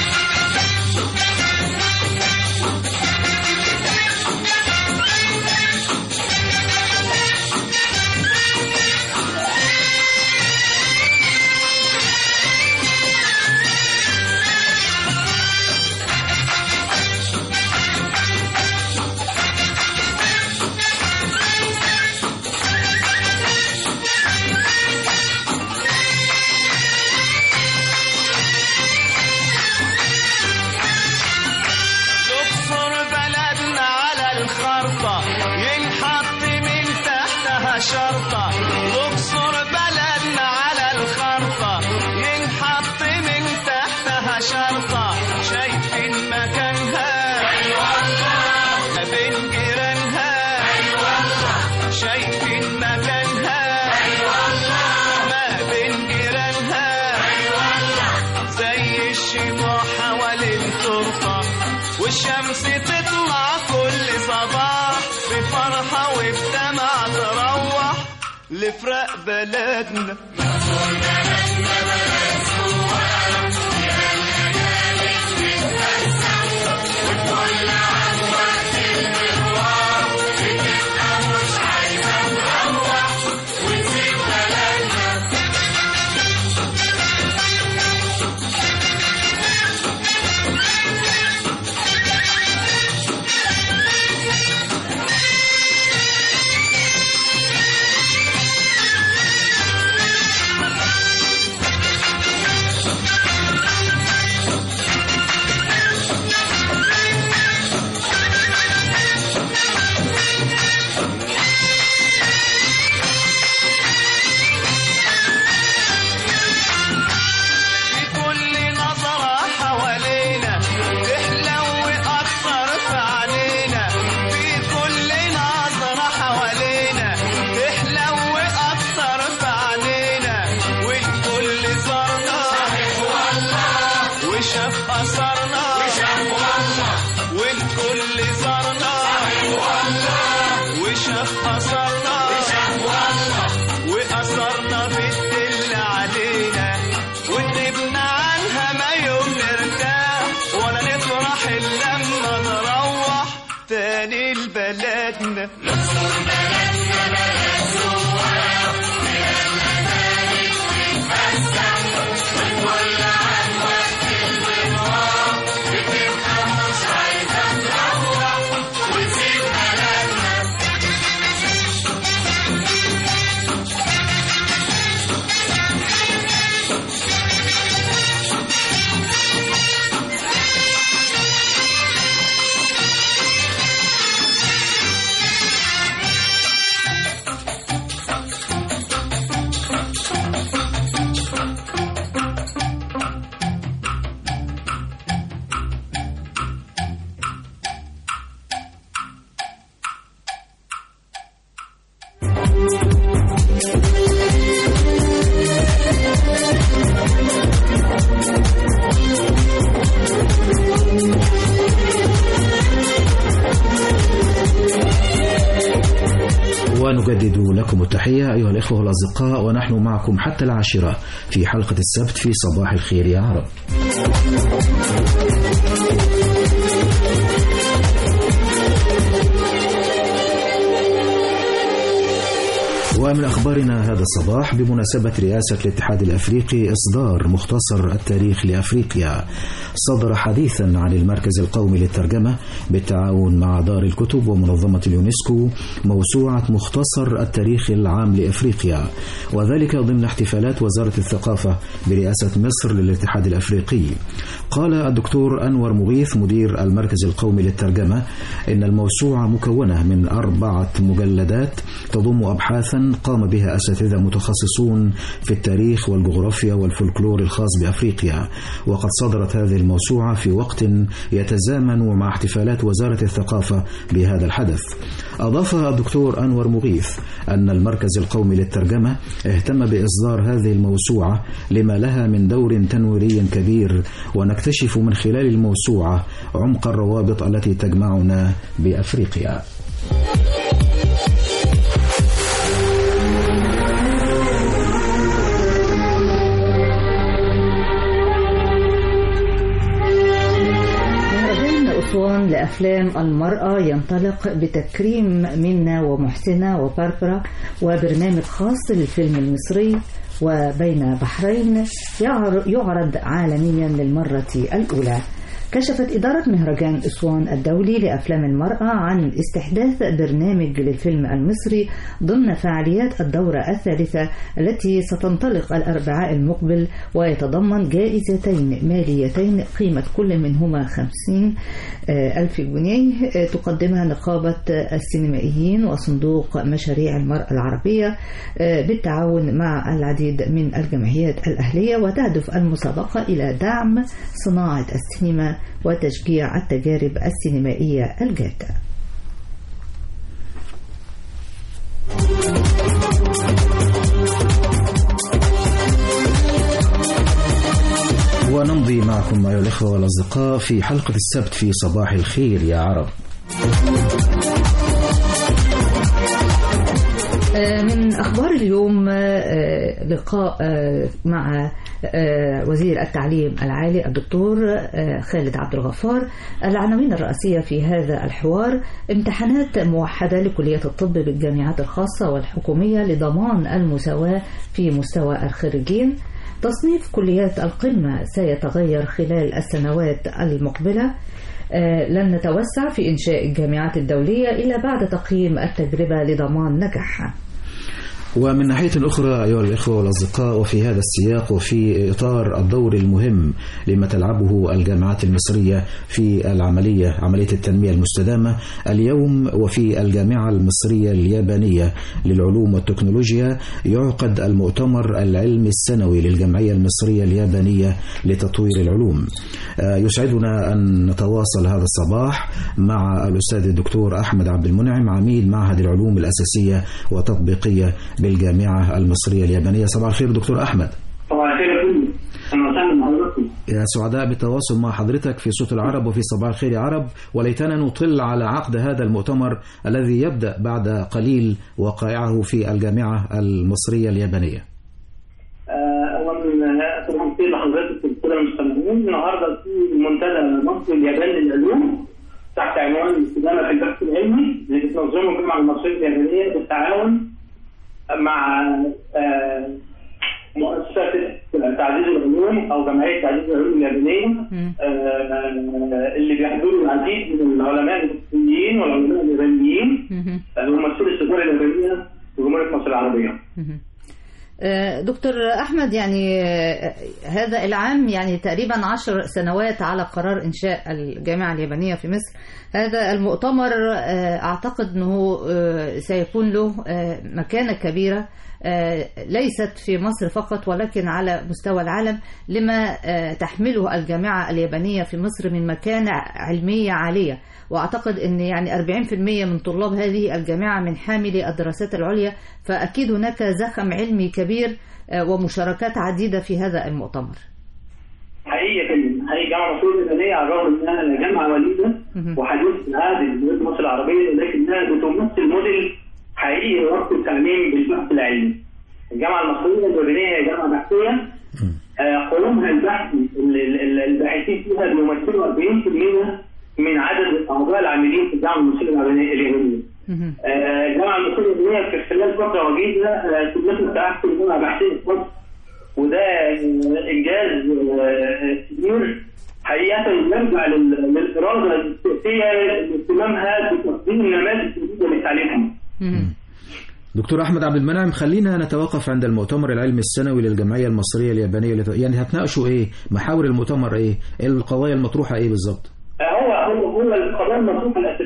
Speaker 10: شرطة الأقصر بلدنا على الخرطة ينحط من تحتها شرطة شايفين مكانها أي والله ما بين جيرانها أي والله شايفين مكانها أي والله ما بين جيرانها أي والله زي الشموع حوالين التربة والشمس تطلع كل صباح بفرحة وبدمع تروح لفرق بلدنا. نصر بلدنا بلد سواح فيها الأجانب تتفسح والكل عن وقت المروح بتبقى مش عايزة تروح وتسيب بلدنا. بلدنا نصر بلدنا بلد سواح فيها الأجانب تتفسح والكل عن وقت المروح بتبقى مش عايزة تروح وتسيب بلدنا.
Speaker 7: ونجدد لكم التحية أيها الإخوة والأصدقاء ونحن معكم حتى العاشرة في حلقة السبت في صباح الخير يا عرب. ومن أخبارنا هذا الصباح بمناسبة رئاسة الاتحاد الأفريقي إصدار مختصر التاريخ لأفريقيا. صدر حديثا عن المركز القومي للترجمة بالتعاون مع دار الكتب ومنظمة اليونسكو موسوعة مختصر التاريخ العام لأفريقيا، وذلك ضمن احتفالات وزارة الثقافة برئاسة مصر للاتحاد الأفريقي. قال الدكتور أنور مغيث مدير المركز القومي للترجمة إن الموسوعة مكونة من أربعة مجلدات تضم أبحاثا قام بها أساتذة متخصصون في التاريخ والجغرافيا والفولكلور الخاص بأفريقيا، وقد صدرت هذه الموسوعة في وقت يتزامن مع احتفالات وزارة الثقافة بهذا الحدث. أضاف الدكتور أنور مغيث أن المركز القومي للترجمة اهتم بإصدار هذه الموسوعة لما لها من دور تنويري كبير، ونكتشف من خلال الموسوعة عمق الروابط التي تجمعنا بأفريقيا.
Speaker 6: أسوان لأفلام المرأة ينطلق بتكريم منا ومحسنة وباربرا، وبرنامج خاص للفيلم المصري وبين بحرين يعرض عالميا للمرة الأولى. كشفت إدارة مهرجان أسوان الدولي لأفلام المرأة عن استحداث برنامج للفيلم المصري ضمن فعاليات الدورة الثالثة التي ستنطلق الأربعاء المقبل، ويتضمن جائزتين ماليتين قيمة كل منهما خمسين ألف جنيه تقدمها نقابة السينمائيين وصندوق مشاريع المرأة العربية بالتعاون مع العديد من الجمعيات الأهلية، وتهدف المسابقة إلى دعم صناعة السينما وتشجيع التجارب السينمائية الجادة.
Speaker 7: ونمضي معكم أيها الأخوة والأصدقاء في حلقة السبت في صباح الخير يا عرب.
Speaker 6: من أخبار اليوم لقاء مع وزير التعليم العالي الدكتور خالد عبد الغفار. العناوين الرئيسية في هذا الحوار: امتحانات موحدة لكلية الطب بالجامعات الخاصة والحكومية لضمان المساواة في مستوى الخريجين. تصنيف كليات القمة سيتغير خلال السنوات المقبلة. لن نتوسع في إنشاء الجامعات الدولية إلا بعد تقييم التجربة لضمان نجاحها.
Speaker 7: ومن ناحية أخرى أيها الإخوة والأصدقاء، وفي هذا السياق وفي إطار الدور المهم لما تلعبه الجامعات المصرية في العملية عملية التنمية المستدامة، اليوم وفي الجامعة المصرية اليابانية للعلوم والتكنولوجيا يعقد المؤتمر العلمي السنوي للجمعية المصرية اليابانية لتطوير العلوم. يسعدنا أن نتواصل هذا الصباح مع الأستاذ الدكتور أحمد عبد المنعم، عميد معهد العلوم الأساسية وتطبيقية بالجامعة المصرية اليابانية. صباح الخير دكتور أحمد.
Speaker 11: صباح الخير.
Speaker 7: يا سعداء بالتواصل مع حضرتك في صوت العرب وفي صباح الخير يا عرب، وليتنا نطل على عقد هذا المؤتمر الذي يبدأ بعد قليل وقائعه في الجامعة المصرية اليابانية.
Speaker 11: أولا طبعا خير لحضرتك السادة المستمعين. النهارده في منتدى مصر اليابان للعلوم تحت عنوان الاستدامة في البحث العلمي اللي بتنظمه الجامعة المصرية اليابانية بالتعاون مع مؤسسة تعزيز العلوم أو جمعية تعزيز العلوم اليابانية، اللي بيحضروا العديد من العلماء المصريين والعلماء اليابانيين وممثلي السفارة اليابانية في جمهورية مصر العربية.
Speaker 6: دكتور أحمد، يعني هذا العام يعني تقريبا عشر سنوات على قرار إنشاء الجامعة اليابانية في مصر. هذا المؤتمر أعتقد أنه سيكون له مكانة كبيرة ليست في مصر فقط ولكن على مستوى العالم، لما تحمله الجامعة اليابانية في مصر من مكانة علمية عالية. وأعتقد أن يعني أربعين بالمئة من طلاب هذه الجامعة من حاملي الدراسات العليا، فأكيد هناك زخم علمي كبير ومشاركات عديدة في هذا المؤتمر.
Speaker 11: حقيقة حقيقة الجامعة المصرية اليابانية على الرغم أنها جامعة وليدة وحديث العهد في مصر العربية، لكنها بتمثل موديل حقيقي لربط التعليم بالبحث العلمي. الجامعة المصرية اليابانية هي جامعة بحثية قوامها البحثي الباحثين فيها بيمثلوا أربعين بالمئة من عدد أعضاء العاملين في الجامعة المصرية اليابانية. الجامعة المصرية اليابانية في خلال فترة وجيزة تمثل تأحسن جامعة بحثية في مصر، وده إنجاز كبير حقيقة يرجع للإرادة السياسية لاهتمامها بتقديم نماذج جديدة للتعليم.
Speaker 7: دكتور أحمد عبد المنعم، خلينا نتوقف عند المؤتمر العلمي السنوي للجمعية المصرية اليابانية. يعني هتناقشوا إيه؟ محاور المؤتمر إيه؟ القضايا المطروحة إيه بالظبط؟
Speaker 11: هو هو هو القضايا المطروحة الأساسية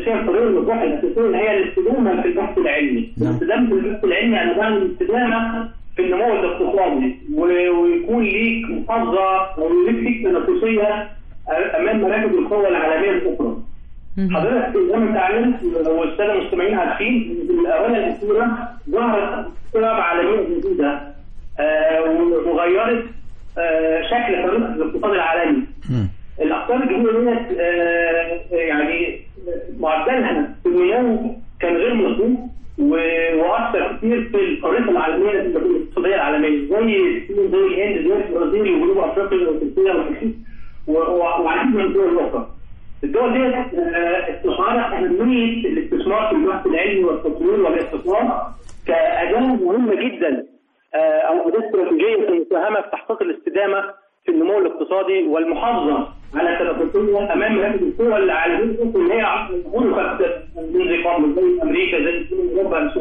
Speaker 11: الاساسيه الطريقه المطروحه الاساسيه هي الاستدامه في البحث العلمي. الاستدامه في البحث العلمي انا بعمل الاستدامه في النمو الاقتصادي ويكون ليك محافظه او ليك تنافسيه امام مراكز القوى العالميه الاخرى. حضرتك زي ما انت عارف والساده المستمعين عارفين في الاونه الاخيره ظهرت قوى عالميه جديده وغيرت شكل خريطه الاقتصاد العالمي. الاقطار الجديده ديت يعني معدلها في النمو كان غير مسبوق واثر كتير في الخريطه العالميه الاقتصاديه العالميه زي زي الهند زي البرازيل وجنوب افريقيا وتركيا والمكسيك وعديد من الدول الاخرى. الدول ديت استشعرت اهميه الاستثمار في البحث العلمي والتطوير والاستثمار كاداه مهمه جدا او اداه استراتيجيه في المساهمه في تحقيق الاستدامه في النمو الاقتصادي والمحافظه على تنافسيه امام مراكز القوى العالميه اللي هي غرفت من قبل زي امريكا زي اوروبا.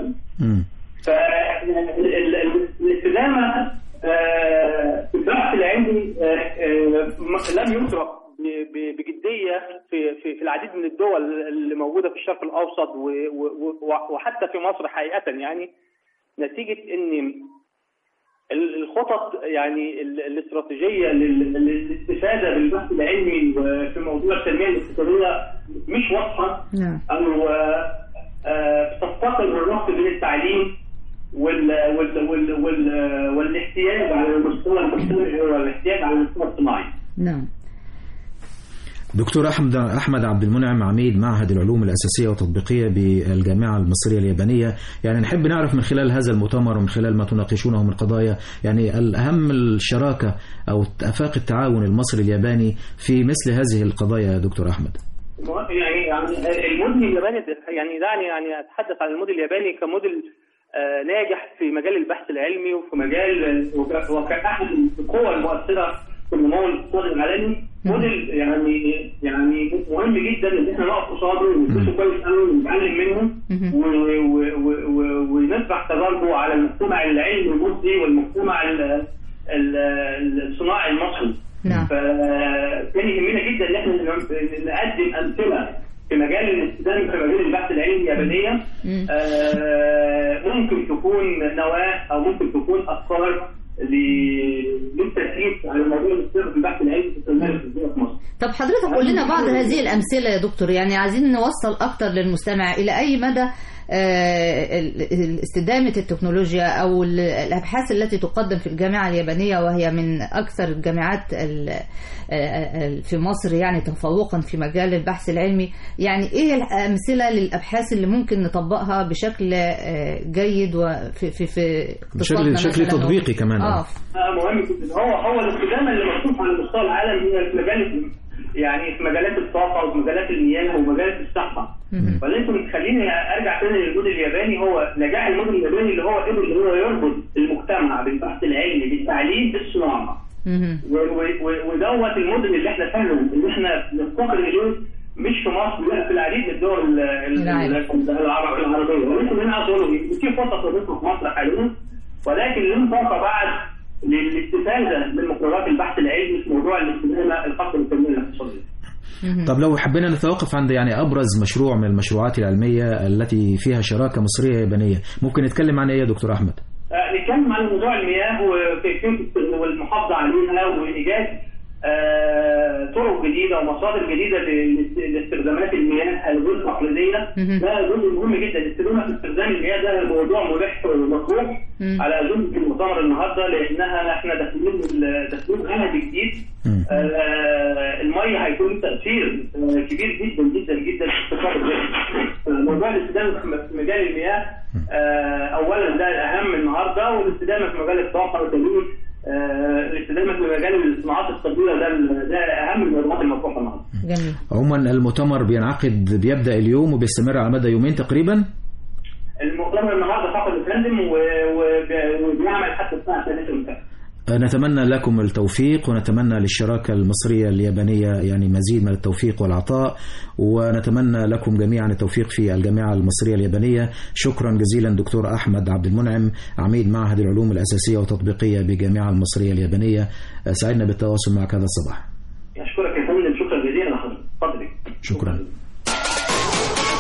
Speaker 11: فالاستدامه في البحث العلمي لم يترك بجديه في في في العديد من الدول اللي موجوده في الشرق الاوسط وحتى في مصر حقيقه، يعني نتيجه ان الخطط يعني الاستراتيجيه للاستفاده بالبحث العلمي في موضوع التنميه الاقتصاديه مش واضحه او تفتقر الربط بين التعليم وال وال وال وال والاحتياج على المستوى المجتمعي والاحتياج على المستوى الصناعي.
Speaker 6: نعم.
Speaker 7: دكتور أحمد أحمد عبد المنعم عميد معهد العلوم الأساسية والتطبيقية بالجامعة المصرية اليابانية، يعني نحب نعرف من خلال هذا المؤتمر ومن خلال ما تناقشونه من قضايا يعني الأهم الشراكة أو آفاق التعاون المصري الياباني في مثل هذه القضايا يا دكتور أحمد.
Speaker 11: يعني يعني الموديل الياباني يعني دعني يعني أتحدث عن الموديل الياباني كموديل آه ناجح في مجال البحث العلمي وفي مجال وكأحد القوى المؤثرة في النمو الاقتصادي العالمي. موديل يعني يعني مهم جدا ان احنا نقف قصاده وندرسه كويس قوي ونتعلم منه ونطرح تجاربه على المجتمع العلمي المصري والمجتمع الصناعي المصري.
Speaker 6: نعم.
Speaker 11: فكان يهمنا جدا ان احنا نقدم امثله في مجال الاستدامه في مجال البحث العلمي اليابانيه آه ممكن تكون نواه او ممكن تكون افكار للتركيز على موضوع الاستثمار في البحث العلمي في التنميه الاقتصاديه في مصر.
Speaker 6: طب حضرتك قول لنا بعض هذه الامثله يا دكتور، يعني عايزين نوصل اكتر للمستمع الى اي مدى استدامه التكنولوجيا او الابحاث التي تقدم في الجامعه اليابانيه وهي من اكثر الجامعات في مصر يعني تفوقا في مجال البحث العلمي، يعني ايه الامثله للابحاث اللي ممكن نطبقها بشكل جيد وفي في في
Speaker 7: بشكل شكل تطبيقي كمان.
Speaker 11: اه مهم جدا. هو هو الاستدامه اللي مطلوب على مستوى العالم هي في مجال يعني في مجالات الطاقه وفي مجالات المياه ومجالات الصحه. ولكن خليني ارجع تاني للموديل الياباني. هو نجاح الموديل الياباني اللي هو قدر اللي هو يربط المجتمع بالبحث العلمي بالتعليم بالصناعه. ودوت الموديل اللي احنا فاهمه ان احنا نفتقر اليه مش في مصر لا في العديد من الدول العربيه. ولكن انا عاوز اقول في فرصه تضيفها في مصر حاليا، ولكن لن تبقى بعد للاستفاده من مقررات البحث العلمي في موضوع الاستدامه الخاصه بالتنميه الاقتصاديه.
Speaker 7: طب لو حبينا نتوقف عند يعني أبرز مشروع من المشروعات العلمية التي فيها شراكة مصرية يابانية، ممكن نتكلم عن إيه يا دكتور أحمد؟
Speaker 11: آه نتكلم عن موضوع المياه وكيفية والمحافظة عليها وإيجاد آه طرق جديدة ومصادر جديدة لاستخدامات المياه الغير تقليدية. ده جزء مهم جدا. الاستخدام في استخدام المياه ده موضوع ملح ومطروح على أجندة المؤتمر النهارده، لأنها احنا داخلين داخلين عهد جديد. آه المية هيكون له تأثير آه كبير جدا جدا جدا في اقتصاد البلد. موضوع الاستدامة في مجال المياه آه أولا ده الأهم النهارده، والاستدامة في مجال الطاقة والتجديد آه الاستدامة في مجال الصناعات الصغيرة ده ده أهم الموضوعات المطروحة النهارده.
Speaker 6: جميل.
Speaker 7: عموما المؤتمر بينعقد بيبدأ اليوم وبيستمر على مدى يومين تقريبا.
Speaker 11: المؤتمر النهارده فقط يتقدم وبيعمل حتى الساعة الثالثة مساء.
Speaker 7: نتمنى لكم التوفيق ونتمنى للشراكة المصرية اليابانية يعني مزيد من التوفيق والعطاء، ونتمنى لكم جميعا التوفيق في الجامعة المصرية اليابانية. شكرا جزيلا دكتور أحمد عبد المنعم عميد معهد العلوم الأساسية والتطبيقية بالجامعة المصرية اليابانية، سعدنا بالتواصل معك هذا الصباح.
Speaker 11: أشكرك يا فندم، شكرا جزيلا لحضرتك. اتفضل.
Speaker 7: شكرا.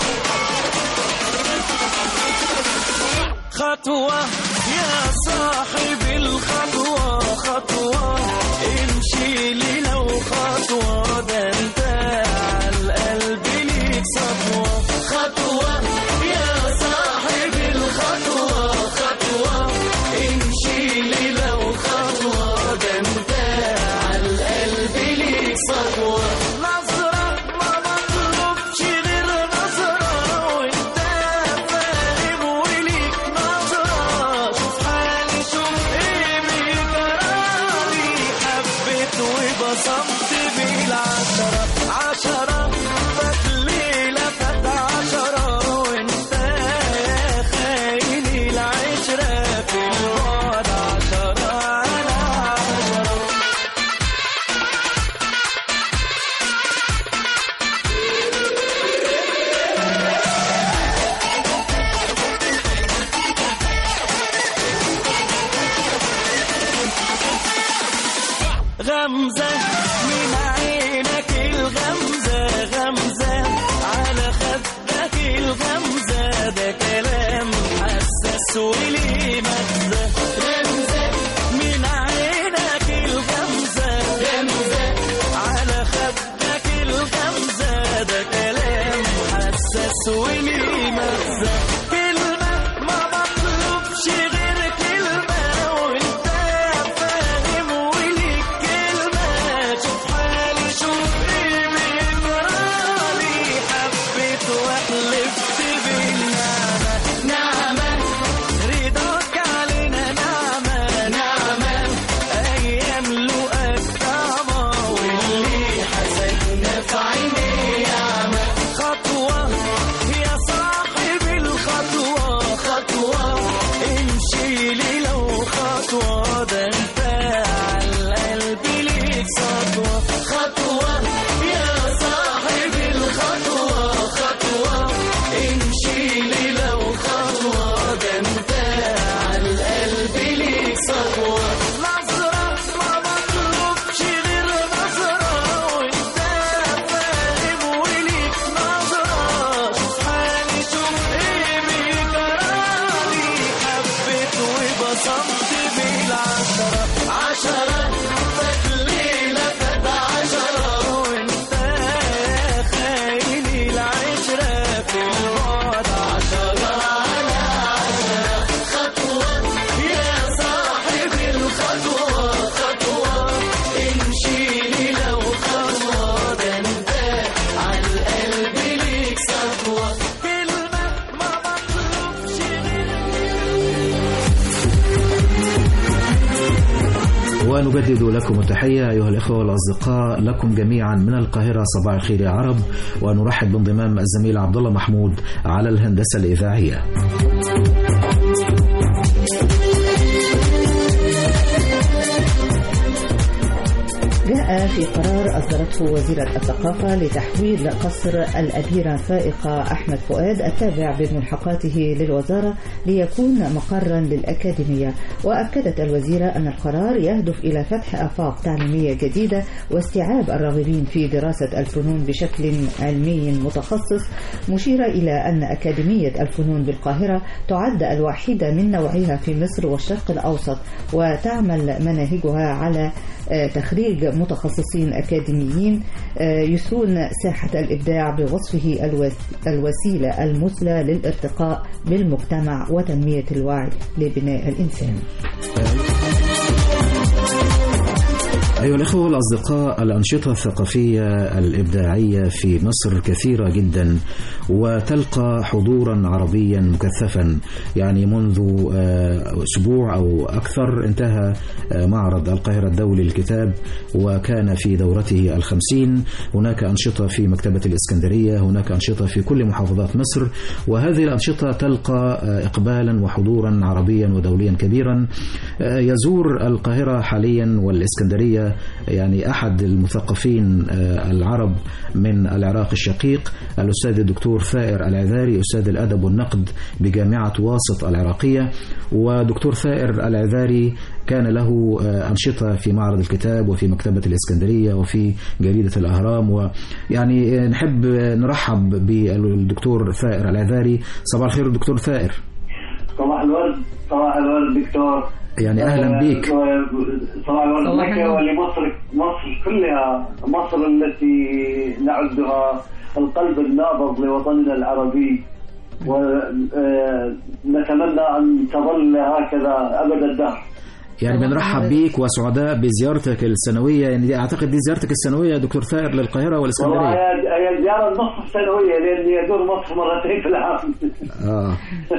Speaker 10: خطوة يا صاحب الخطوة خطوة امشي لي لو خطوة ده انت عالقلب ليك سطوة خطوة يا صاحب الخطوة خطوة امشي لي لو خطوة ده انت عالقلب ليك سطوة نظرة ما مطلوبش غير نظرة وانت فاهم وليك نظرة شوف حالي شوف ايه بيجرالي حبيت وبصمت بالعشرة عشرة فات ليلة فات عشرة وانت يا خايني العشرة في البعد عشرة على عشرة غمزة من عينك الغمزة غمزة على خدك الغمزة ده كلام حساس وليه مغزى غمزة من عينك الغمزة غمزة على خدك الغمزة ده كلام حساس وليه مغزى كلمة ما مطلوبش غير كلمة وانت فاهم وليك كلمة شوف حالي شوف ايه بيجرالي حبيت وحلفت بالنعمة نعمة رضاك علينا نعمة نعمة أيام لقاك طعمة واللي حزننا في عيني يعمة خطوة يا صاحب الخطوة خطوة امشي لي لو خطوة ده انت عالقلب ليك سطوة خطوة يا صاحب الخطوة خطوة امشي لي لو خطوة ده انت عالقلب ليك سطوة نظرة ما مطلوبش غير نظرة وانت فاهم وليك نظرة شوف حالي شوف ايه بيجرالي حبيت وبصمت بالعشرة عشرة فات ليلة فات عشرة وانت يا خايني العشرة في البعد عشرة على عشرة خطوة يا صاحب الخطوة خطوة امشي لي لو خطوة ده انت عالقلب ليك سطوة كلمة ما مطلوبش
Speaker 7: ونجدد لكم التحية أيها الإخوة والأصدقاء لكم جميعا من القاهرة. صباح الخير يا عرب، ونرحب بانضمام الزميل عبد الله محمود على الهندسة الإذاعية.
Speaker 6: جاء في قرار أصدرته وزيرة الثقافة لتحويل قصر الأميرة فائقة أحمد فؤاد التابع بملحقاته للوزارة ليكون مقرا للأكاديمية. وأكدت الوزيرة أن القرار يهدف إلى فتح آفاق تعليمية جديدة واستيعاب الراغبين في دراسة الفنون بشكل علمي متخصص، مشيرة إلى أن أكاديمية الفنون بالقاهرة تعد الوحيدة من نوعها في مصر والشرق الأوسط، وتعمل مناهجها على تخريج متخصصين أكاديميين يسرون ساحة الإبداع بوصفه الوسيلة المثلى للارتقاء بالمجتمع وتنمية الوعي لبناء الإنسان.
Speaker 7: أيها الأخوة والأصدقاء، الأنشطة الثقافية الإبداعية في مصر كثيرة جدا وتلقى حضورا عربيا مكثفا. يعني منذ أسبوع أو أكثر انتهى معرض القاهرة الدولي للكتاب وكان في دورته الخمسين. هناك أنشطة في مكتبة الإسكندرية، هناك أنشطة في كل محافظات مصر، وهذه الأنشطة تلقى إقبالا وحضورا عربيا ودوليا كبيرا. يزور القاهرة حاليا والإسكندرية يعني أحد المثقفين العرب من العراق الشقيق، الأستاذ الدكتور ثائر العذاري، أستاذ الأدب والنقد بجامعة واسط العراقية. ودكتور ثائر العذاري كان له أنشطة في معرض الكتاب وفي مكتبة الإسكندرية وفي جريدة الأهرام، ويعني نحب نرحب بالدكتور ثائر العذاري. صباح الخير دكتور ثائر.
Speaker 11: صباح الورد صباح الورد دكتور.
Speaker 7: يعني أهلا بك.
Speaker 11: صباح الورد لك ولمصر، مصر كلها، مصر التي نعدها القلب النابض لوطننا العربي، ونتمنى أن تظل هكذا أبد الدهر.
Speaker 7: يعني بنرحب بيك وسعداء بزيارتك السنوية، يعني أعتقد دي زيارتك السنوية دكتور ثائر للقاهرة والإسكندرية.
Speaker 11: والله هي زيارة النصف السنوية لأني يدور مصر مرتين في العام.
Speaker 7: آه.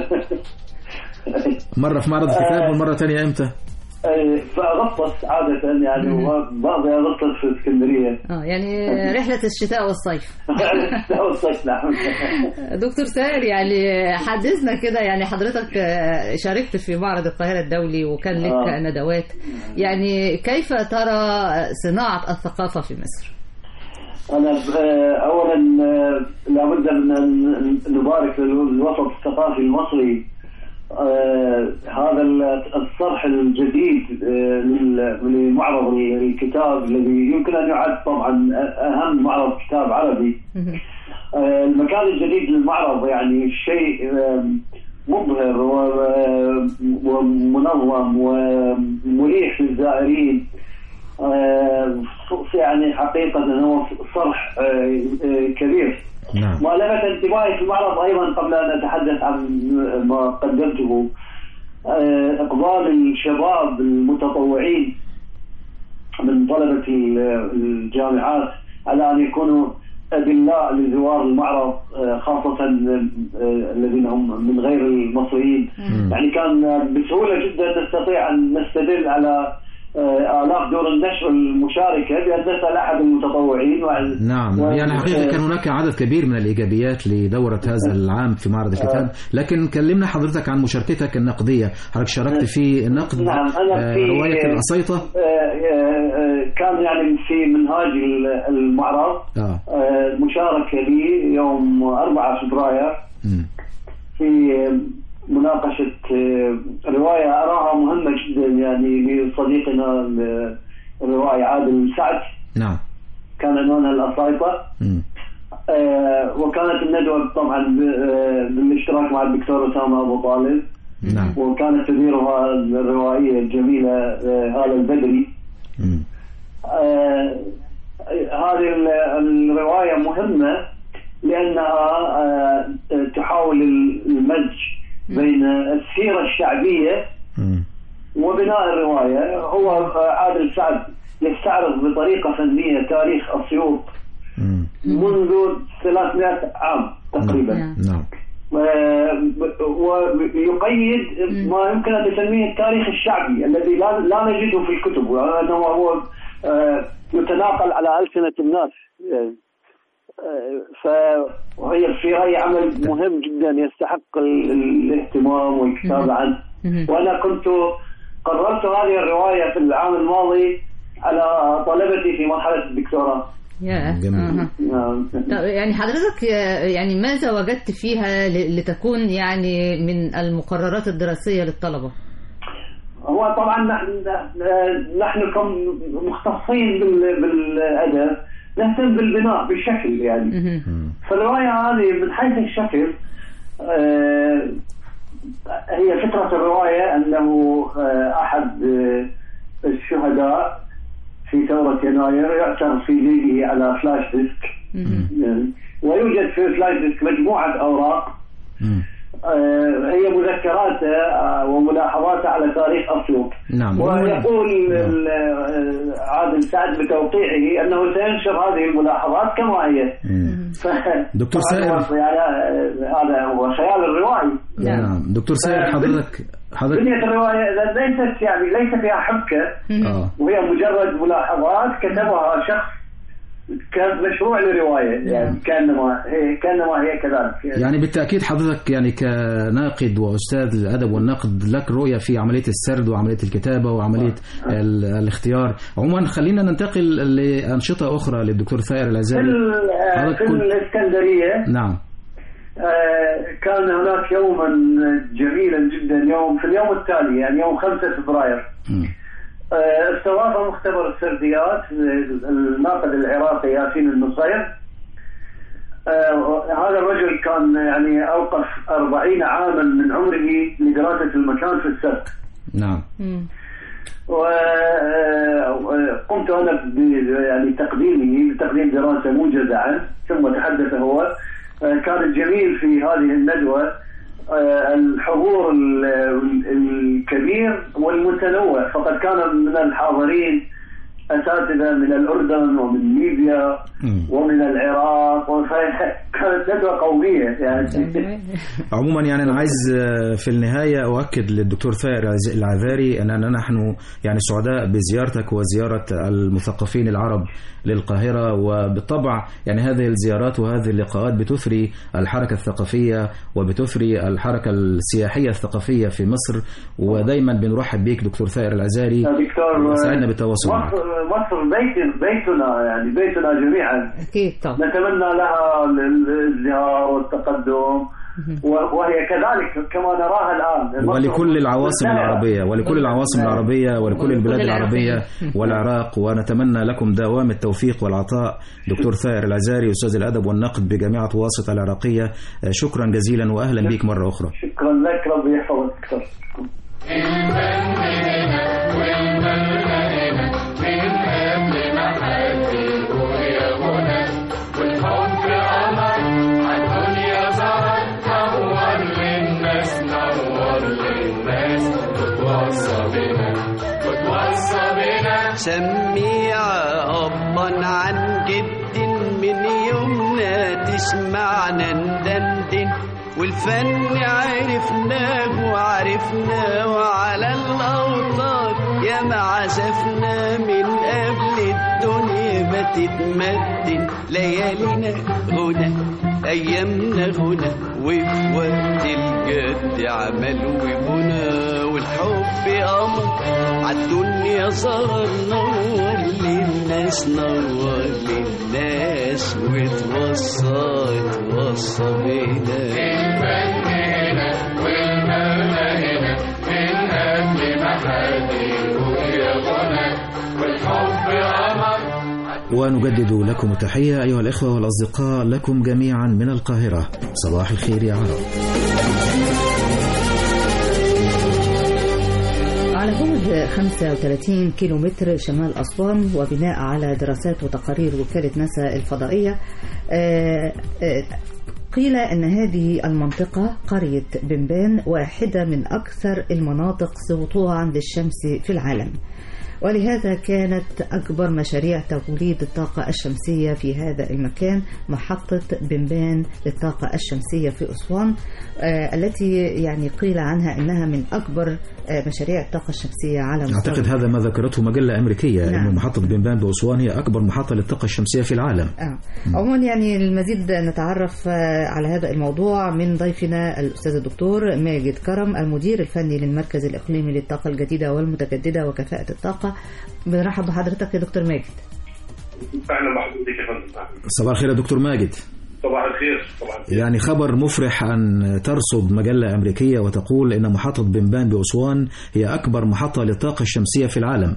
Speaker 7: مرة في معرض الكتاب والمرة الثانية إمتى؟
Speaker 11: في أغسطس عادة يعني، وبعض أغسطس في اسكندرية.
Speaker 6: اه يعني رحلة الشتاء والصيف.
Speaker 11: الشتاء والصيف نعم.
Speaker 6: دكتور سائر، يعني حدثنا كده، يعني حضرتك شاركت في معرض القاهرة الدولي وكان لك آه. ندوات، يعني كيف ترى صناعة الثقافة في مصر؟
Speaker 11: أنا أولا لابد من نبارك للوسط الثقافي المصري. آه هذا الصرح الجديد آه لمعرض الكتاب الذي يمكن أن يعد طبعا أهم معرض كتاب عربي. آه المكان الجديد للمعرض يعني شيء آه مبهر ومنظم ومريح للزائرين. آه يعني حقيقة هو صرح آه كبير. نعم. ولفت انتباهي في المعرض أيضا قبل أن أتحدث عن ما قدمته إقبال الشباب المتطوعين من طلبة الجامعات على أن يكونوا أدلاء لزوار المعرض، خاصة الذين هم من غير المصريين. يعني كان بسهولة جدا نستطيع أن نستدل على آلاف دور النشر المشاركة بأن نسأل أحد المتطوعين.
Speaker 7: نعم و... يعني حقيقة كان هناك عدد كبير من الإيجابيات لدورة هذا العام في معرض الكتاب، لكن كلمنا حضرتك عن مشاركتك النقدية. حضرتك شاركت في نقد
Speaker 11: نعم أنا في
Speaker 7: رواية القصيطة.
Speaker 11: كان يعني في منهاج المعرض آه. مشاركة لي يوم أربعة فبراير في مناقشة رواية أراها مهمة جدا يعني لصديقنا الروائي عادل سعد.
Speaker 7: نعم.
Speaker 11: كان عنوانها الأسايطة. آه وكانت الندوة طبعا بالاشتراك مع الدكتور أسامة أبو طالب.
Speaker 7: نعم.
Speaker 11: وكانت تديرها الروائية الجميلة آه هالة البدري. آه هذه الرواية مهمة لأنها آه تحاول المزج بين السيرة الشعبية وبناء الرواية. هو عادل سعد يستعرض بطريقة فنية تاريخ أسيوط منذ ثلاثمائة عام تقريبا.
Speaker 7: نعم.
Speaker 11: ويقيد ما يمكن أن نسميه التاريخ الشعبي الذي لا لا نجده في الكتب، لأنه هو يتناقل على ألسنة الناس. فهي في رأيي عمل مهم جدا يستحق الاهتمام والكتابة عنه. وأنا كنت قررت هذه الرواية في العام الماضي على طلبتي في مرحلة الدكتوراه.
Speaker 6: جميل. يعني حضرتك يعني ماذا وجدت فيها لتكون يعني من المقررات الدراسية للطلبة؟
Speaker 11: هو طبعا نحن كمختصين بالأدب نهتم بالبناء بالشكل يعني. فالرواية هذه من حيث الشكل آه هي فكرة الرواية أنه آه أحد آه الشهداء في ثورة يناير يعثر في جيبه على فلاش ديسك. يعني ويوجد في فلاش ديسك مجموعة أوراق آه هي مذكرات آه وملاحظات على تاريخ أسيوط.
Speaker 7: نعم.
Speaker 11: ويقول نعم. عادل سعد بتوقيعه أنه سينشر هذه الملاحظات كما هي.
Speaker 7: دكتور سائر
Speaker 11: يعني هذا هو خيال الروائي.
Speaker 7: نعم. دكتور سائر حضرتك
Speaker 11: حضرتك بنية الرواية ليست يعني ليس فيها حبكة وهي مجرد ملاحظات كتبها شخص كان مشروع لرواية يعني كانما هي كانما هي كذلك.
Speaker 7: يعني بالتأكيد حضرتك يعني كناقد وأستاذ الأدب والنقد لك رؤية في عملية السرد وعملية الكتابة وعملية آه. الاختيار. عموما خلينا ننتقل لأنشطة أخرى للدكتور ثائر العزالي.
Speaker 11: في, في الإسكندرية.
Speaker 7: نعم.
Speaker 11: آه كان هناك يوما جميلا جدا يوم في اليوم التالي يعني يوم خمسة فبراير. م. استضاف مختبر السرديات الناقد العراقي ياسين النصير
Speaker 12: آه هذا الرجل كان يعني أوقف أربعين عاما من عمره لدراسة المكان في السبت.
Speaker 7: نعم.
Speaker 12: وقمت أنا يعني تقديمه بتقديم دراسة موجزة عنه، ثم تحدث هو. كان الجميل في هذه الندوة الحضور الكبير والمتنوع، فقد كان من الحاضرين أساتذة من الأردن ومن ليبيا ومن العراق، كانت ندوة قومية يعني.
Speaker 7: عموما يعني أنا عايز في النهاية أؤكد للدكتور ثائر العذاري أننا نحن يعني سعداء بزيارتك وزيارة المثقفين العرب للقاهرة، وبالطبع يعني هذه الزيارات وهذه اللقاءات بتثري الحركة الثقافية وبتثري الحركة السياحية الثقافية في مصر، ودايما بنرحب بيك دكتور ثائر العذاري وسعدنا بالتواصل معك.
Speaker 12: مصر بيت بيتنا يعني بيتنا جميعا
Speaker 6: أكيد طبعا.
Speaker 12: نتمنى لها الازدهار والتقدم، وهي كذلك كما نراها الآن.
Speaker 7: ولكل العواصم العربية ولكل العواصم العربية ولكل البلاد العربية والعراق، ونتمنى لكم دوام التوفيق والعطاء. دكتور ثائر العذاري أستاذ الأدب والنقد بجامعة واسطة العراقية، شكرا جزيلا وأهلا بك مرة أخرى.
Speaker 12: شكرا لك، ربي يحفظك.
Speaker 10: سميعة أبا عن جد من يومنا تسمعنا ندندن، والفن عرفناه وعرفناه وعلى الأوطان يا ما عزفنا من قبل الدنيا ما تتمدن. ليالينا غنى أيامنا غنى، وفي وقت الجد عمل وبنى، والحب أمر عالدنيا صار نور للناس، نور للناس وتوصى توصى بينا.
Speaker 13: الفن هنا والمولى هنا من قبل ما حد يقول يا غنى، والحب أمر.
Speaker 7: ونجدد لكم التحية أيها الإخوة والأصدقاء لكم جميعا من القاهرة. صباح الخير يا عرب.
Speaker 6: على بعد خمسة وثلاثين كيلومتر شمال أسوان، وبناء على دراسات وتقارير وكالة ناسا الفضائية، قيل أن هذه المنطقة قرية بنبان واحدة من أكثر المناطق سطوعا للشمس في العالم، ولهذا كانت أكبر مشاريع توليد الطاقة الشمسية في هذا المكان محطة بنبان للطاقة الشمسية في أسوان، آه التي يعني قيل عنها أنها من أكبر آه مشاريع الطاقة الشمسية على مستوى.
Speaker 7: أعتقد هذا ما ذكرته مجلة أمريكية. نعم. أن محطة بنبان بأسوان هي أكبر محطة للطاقة الشمسية في العالم.
Speaker 6: آه. عموما يعني المزيد نتعرف آه على هذا الموضوع من ضيفنا الأستاذ الدكتور ماجد كرم، المدير الفني للمركز الإقليمي للطاقة الجديدة والمتجددة وكفاءة الطاقة. بنرحب بحضرتك يا دكتور ماجد.
Speaker 14: اهلا بحضرتك يا فندم.
Speaker 7: صباح الخير يا دكتور ماجد.
Speaker 14: صباح الخير. صباح الخير.
Speaker 7: يعني خبر مفرح أن ترصد مجلة أمريكية وتقول إن محطة بنبان بأسوان هي أكبر محطة للطاقة الشمسية في العالم.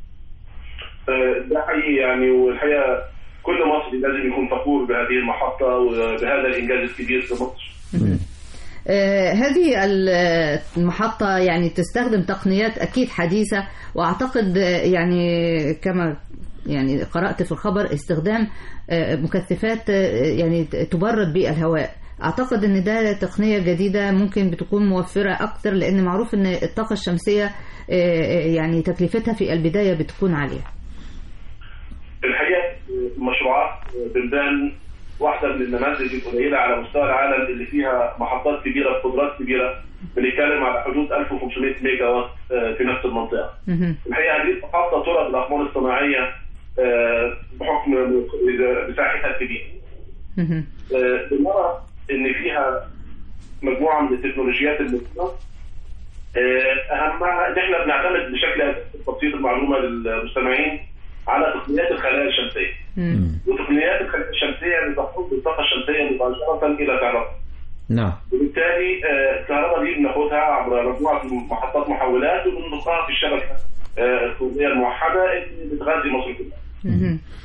Speaker 14: ده حقيقي يعني، والحقيقة كل مصري لازم يكون فخور بهذه المحطة وبهذا الإنجاز الكبير في مصر.
Speaker 6: م. آه هذه المحطة يعني تستخدم تقنيات أكيد حديثة، وأعتقد يعني كما يعني قرأت في الخبر استخدام آه مكثفات آه يعني تبرد بالهواء. أعتقد أن ده تقنية جديدة ممكن بتكون موفرة أكتر، لأن معروف أن الطاقة الشمسية آه يعني تكلفتها في البداية بتكون عالية.
Speaker 14: الحقيقة مشروعات بنبان واحدة من النماذج القليلة على مستوى العالم اللي فيها محطات كبيرة بقدرات كبيرة، بنتكلم على حدود ألف وخمسمائة ميجا وات في نفس المنطقة. الحقيقة هذه المحطة ترى بالأقمار الصناعية بحكم مساحتها الكبيرة. بنرى إن فيها مجموعة من التكنولوجيات المهمة، أهمها إن إحنا بنعتمد بشكل بسيط المعلومة للمستمعين على تقنيات الخلايا الشمسية. مم. وتقنيات الخلايا الشمسية بتحول الطاقة الشمسية مباشرة إلى كهرباء.
Speaker 7: نعم.
Speaker 14: وبالتالي الكهرباء دي بناخدها عبر مجموعة محطات محولات وبنضخها في الشبكة الكهربائية الموحدة اللي بتغذي مصر كلها.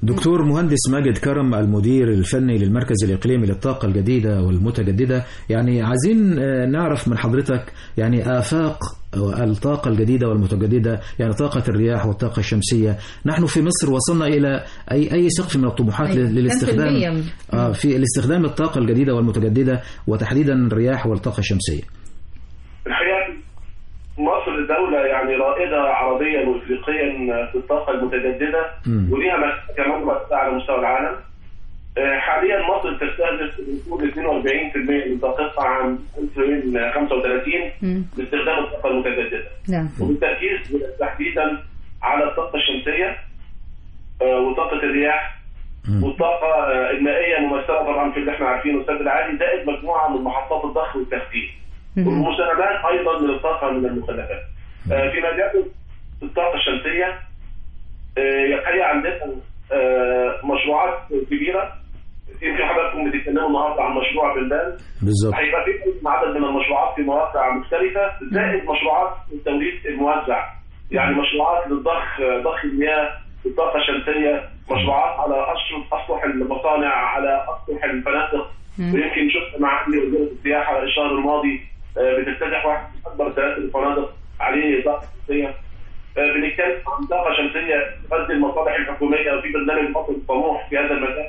Speaker 7: دكتور مهندس ماجد كرم، المدير الفني للمركز الإقليمي للطاقة الجديدة والمتجددة، يعني عايزين نعرف من حضرتك يعني آفاق الطاقة الجديدة والمتجددة، يعني طاقة الرياح والطاقة الشمسية. نحن في مصر وصلنا إلى أي أي سقف من الطموحات أي للاستخدام آه في الاستخدام الطاقة الجديدة والمتجددة وتحديدا الرياح والطاقة الشمسية؟
Speaker 14: الحقيقة مصر دولة يعني رائدة عربيا وافريقيا في الطاقة المتجددة، وليها كمان مؤسسة على مستوى العالم. حاليا مصر تستهدف وصول اثنين وأربعين بالمئة من طاقتها عام ألفين وخمسة وثلاثين باستخدام الطاقة المتجددة.
Speaker 6: نعم.
Speaker 14: وبالتركيز تحديدا على الطاقة الشمسية وطاقة الرياح والطاقة المائية ممثلة طبعا في اللي احنا عارفينه السد العالي، زائد مجموعة من محطات الضخ والتخزين. والمساهمات ايضا من الطاقه من المخلفات. في مجال الطاقه الشمسيه الحقيقه عندنا مشروعات كبيره، يمكن حضراتكم بتتكلموا النهارده عن مشروع بلبان
Speaker 7: بالظبط.
Speaker 14: هيبقى في عدد من المشروعات في مواقع مختلفه، زائد مشروعات التوليد الموزع، يعني مشروعات للضخ ضخ المياه بالطاقه الشمسيه، مشروعات على اسطح المصانع، على اسطح الفنادق. ويمكن شفت مع وزاره السياحه الشهر الماضي بتفتتح واحد من اكبر ثلاث الفنادق عليه طاقه شمسيه. بنتكلم عن طاقه شمسيه تغذي المصالح الحكوميه، وفي برنامج مصر الطموح في هذا المجال.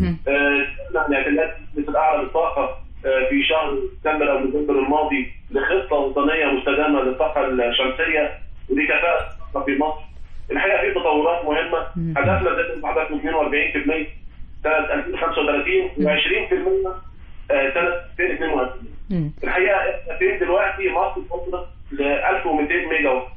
Speaker 14: نحن اعتمدنا مثل اعلى الطاقه في شهر سبتمبر او نوفمبر الماضي لخطه وطنيه مستدامه للطاقه الشمسيه، ودي كفاءه في مصر. الحقيقه في تطورات مهمه، هدفنا زي ما حضرتك اثنين وأربعين بالمئة سنه ألفين وخمسة وثلاثين وعشرين بالمئة سنه ألفين واثنين وعشرين. الحقيقه احنا فين دلوقتي؟ مصر وصلت ل ألف ومئتين ميجا وات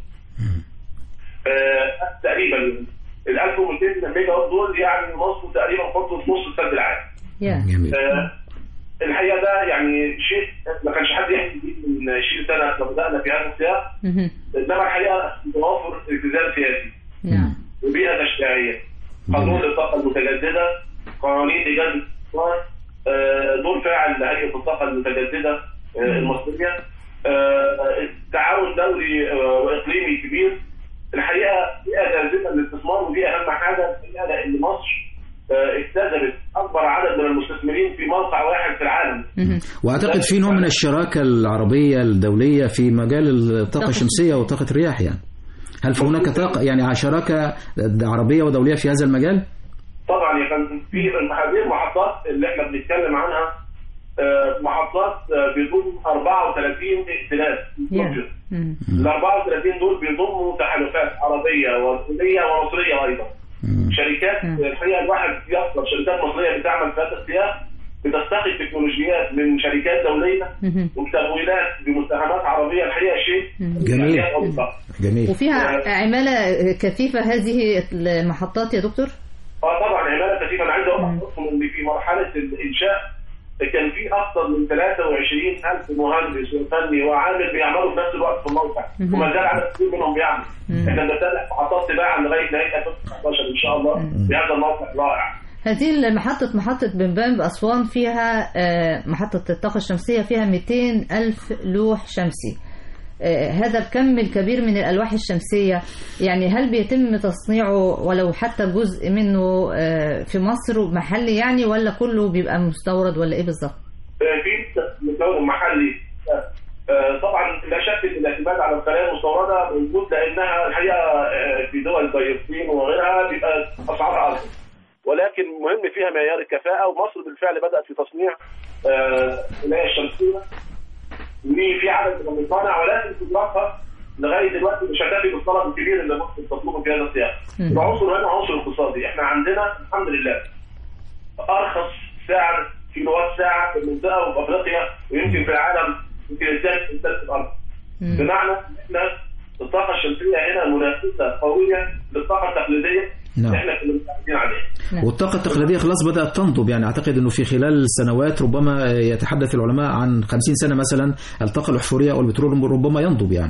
Speaker 14: آه تقريبا. ال ألف ومئتين ميجا وات دول يعني مصر تقريبا خطوه نص السد العالي. آه الحقيقه ده يعني شيء ما كانش حد يحكي فيه من عشرين سنه لما بدانا في هذا السياق، انما الحقيقه توافر التزام سياسي وبيئه تشريعيه، قانون للطاقه المتجدده، قوانين لجلب الاستثمار، دور فاعل لهيئه الطاقه المتجدده المصريه، تعاون دولي واقليمي كبير. الحقيقه بيئه جاذبه للاستثمار، ودي اهم حاجه لان مصر اكتسبت اكبر عدد من المستثمرين في موقع واحد في العالم.
Speaker 7: واعتقد في نوع من الشراكه العربيه الدوليه في مجال الطاقه الشمسيه وطاقه الرياح، يعني هل في هناك طاقه يعني شراكه عربيه ودوليه في هذا المجال؟
Speaker 14: طبعا يا فندم، في هذه المحطات اللي احنا بنتكلم عنها محطات بيضم أربعة وثلاثين ائتلاف. ال أربعة وثلاثين دول بيضموا تحالفات عربيه ودوليه ومصريه ايضا. شركات الحقيقه الواحد يفضل شركات مصريه بتعمل في هذا السياق، بتستقي تكنولوجيات من شركات دوليه وتمويلات بمساهمات عربيه. الحقيقه شيء
Speaker 7: جميل جميل.
Speaker 6: وفيها عماله كثيفه هذه المحطات يا دكتور؟
Speaker 14: اه طبعا عماله كثيفه. انا عايز اقول لكم ان في مرحله الانشاء كان في اكثر من ثلاثة وعشرين ألف مهندس وفني وعامل بيعملوا في نفس الوقت في الموقع، وما زال عدد كبير منهم بيعمل. احنا بنفتح محطات تباعا لغايه نهايه ألفين وتسعتاشر ان شاء الله بهذا الموقع رائع.
Speaker 6: هذه المحطة محطة بنبان بأسوان فيها محطة الطاقة الشمسية فيها مئتين ألف لوح شمسي. هذا الكم الكبير من الألواح الشمسية، يعني هل بيتم تصنيعه ولو حتى جزء منه في مصر محلي يعني، ولا كله بيبقى مستورد ولا ايه بالظبط؟
Speaker 14: في مستورد محلي طبعا، لا شك ان الاعتماد على الخلايا المستورده موجود، لانها الحقيقه في دول زي الصين وغيرها بيبقى اسعارها ارخص، ولكن مهم فيها معيار الكفاءه. ومصر بالفعل بدات في تصنيع الخلايا الشمسيه وفي عدد من المصانع، ولكن تطلقها لغايه دلوقتي مش هتكفي بالطلب الكبير اللي مصر بتطلبه في هذا السياق. العنصر هنا عنصر اقتصادي. احنا عندنا الحمد لله ارخص سعر كيلووات ساعه في المنطقه وفي افريقيا ويمكن في العالم، يمكن الثالث الثالث الارض. بمعنى ان احنا الطاقه الشمسيه هنا منافسه قويه للطاقه التقليديه.
Speaker 7: نعم.
Speaker 14: احنا كنا متعودين عليها.
Speaker 7: نعم. والطاقه التقليديه خلاص بدات تنضب، يعني اعتقد انه في خلال سنوات ربما يتحدث العلماء عن خمسين سنه مثلا الطاقه الاحفوريه او البترول ربما ينضب يعني.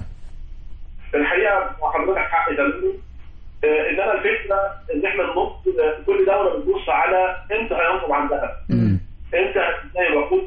Speaker 14: الحقيقه حضرتك حق تماما، انما الفكره ان احنا نبص كل دوله بتبص على امتى هينضب عندها، امتى هتلاقي الوقود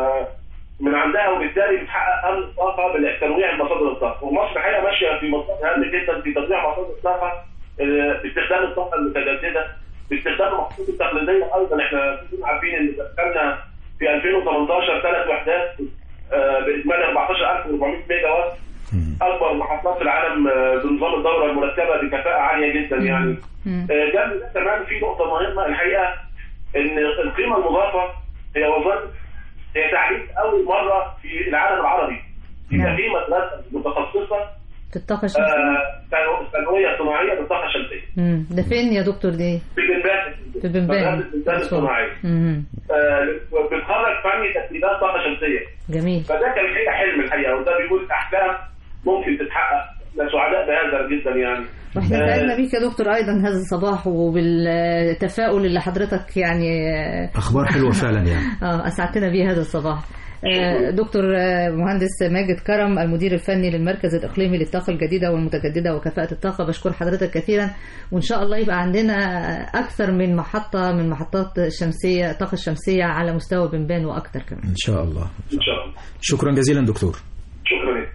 Speaker 14: من عندها، وبالتالي بتحقق امن الطاقه بتنويع مصادر الطاقه. ومصر الحقيقه ماشيه في مسار هام جدا في تنويع مصادر الطاقه باستخدام الطاقه المتجدده باستخدام المحطات التقليديه. ايضا احنا عارفين ان دخلنا في ألفين وثمانية عشر ثلاث وحدات باجمالي أربعتاشر ألف وأربعمائة ميجا وات، اكبر محطات في العالم بنظام الدوره المركبه بكفاءه عاليه جدا. يعني جنب ده كمان في نقطه مهمه الحقيقه، ان القيمه المضافه هي وظائف هي تعريف اول مره في العالم العربي يبقى في مدرسه متخصصه
Speaker 6: في الطاقه الشمسيه،
Speaker 14: ثانويه صناعيه بالطاقه الشمسيه.
Speaker 6: امم ده فين يا دكتور دي؟
Speaker 14: في بنبان
Speaker 6: في بنبان
Speaker 14: الانتاج الصناعي. امم بتخرج فني تسهيلات طاقه شمسيه.
Speaker 6: جميل.
Speaker 14: فده كان الحقيقه حلم الحقيقه، وده بيقول احلام ممكن تتحقق. احنا سعداء بهذا جدا يعني.
Speaker 6: واحنا سعدنا بيك يا دكتور ايضا هذا الصباح، وبالتفاؤل اللي حضرتك يعني
Speaker 7: اخبار حلوه فعلا يعني.
Speaker 6: اه اسعدتنا بيه هذا الصباح. دكتور مهندس ماجد كرم المدير الفني للمركز الإقليمي للطاقة الجديدة والمتجددة وكفاءة الطاقة، بشكر حضرتك كثيرا، وإن شاء الله يبقى عندنا أكثر من محطة من محطات الشمسية الطاقة الشمسية على مستوى بنبان وأكثر كمان
Speaker 7: إن شاء الله.
Speaker 14: إن شاء الله.
Speaker 7: شكرا جزيلا دكتور.
Speaker 14: شكرا.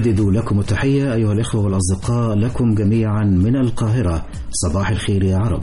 Speaker 7: ونجدد لكم التحية أيها الإخوة والأصدقاء لكم جميعا من القاهرة. صباح الخير يا عرب.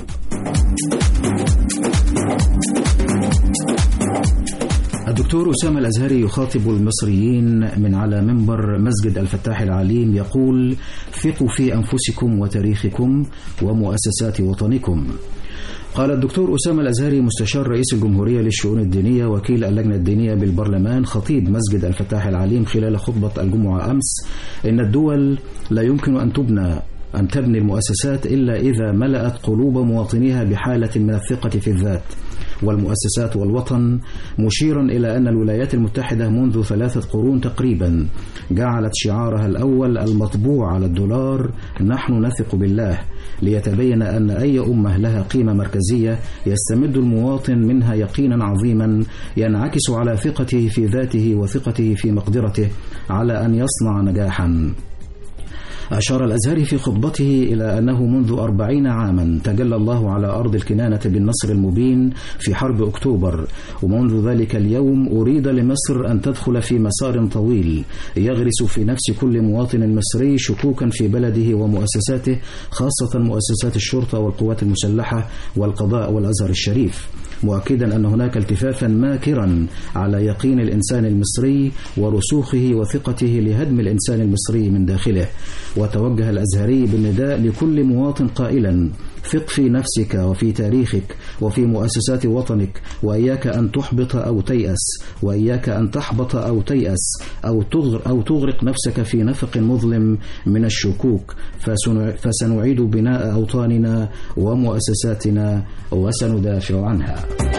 Speaker 7: الدكتور أسامة الأزهري يخاطب المصريين من على منبر مسجد الفتاح العليم يقول: ثقوا في أنفسكم وتاريخكم ومؤسسات وطنكم. قال الدكتور أسامة الأزهري مستشار رئيس الجمهورية للشؤون الدينية وكيل اللجنة الدينية بالبرلمان خطيب مسجد الفتاح العليم خلال خطبة الجمعة أمس: إن الدول لا يمكن أن تبنى أن تبني المؤسسات إلا إذا ملأت قلوب مواطنيها بحالة من الثقة في الذات والمؤسسات والوطن، مشيرا إلى أن الولايات المتحدة منذ ثلاثة قرون تقريبا جعلت شعارها الأول المطبوع على الدولار: نحن نثق بالله، ليتبين أن أي أمة لها قيمة مركزية يستمد المواطن منها يقينا عظيما ينعكس على ثقته في ذاته وثقته في مقدرته على أن يصنع نجاحا. أشار الأزهري في خطبته إلى أنه منذ أربعين عاما تجلى الله على أرض الكنانة بالنصر المبين في حرب أكتوبر، ومنذ ذلك اليوم أريد لمصر أن تدخل في مسار طويل يغرس في نفس كل مواطن مصري شكوكا في بلده ومؤسساته، خاصة مؤسسات الشرطة والقوات المسلحة والقضاء والأزهر الشريف، مؤكدا أن هناك التفافا ماكرا على يقين الإنسان المصري ورسوخه وثقته لهدم الإنسان المصري من داخله. وتوجه الأزهري بالنداء لكل مواطن قائلا: ثق في نفسك وفي تاريخك وفي مؤسسات وطنك، وإياك أن تحبط أو تيأس، وإياك أن تحبط أو تيأس أو تغرق, أو تغرق نفسك في نفق مظلم من الشكوك، فسنعيد بناء أوطاننا ومؤسساتنا وسندافع عنها.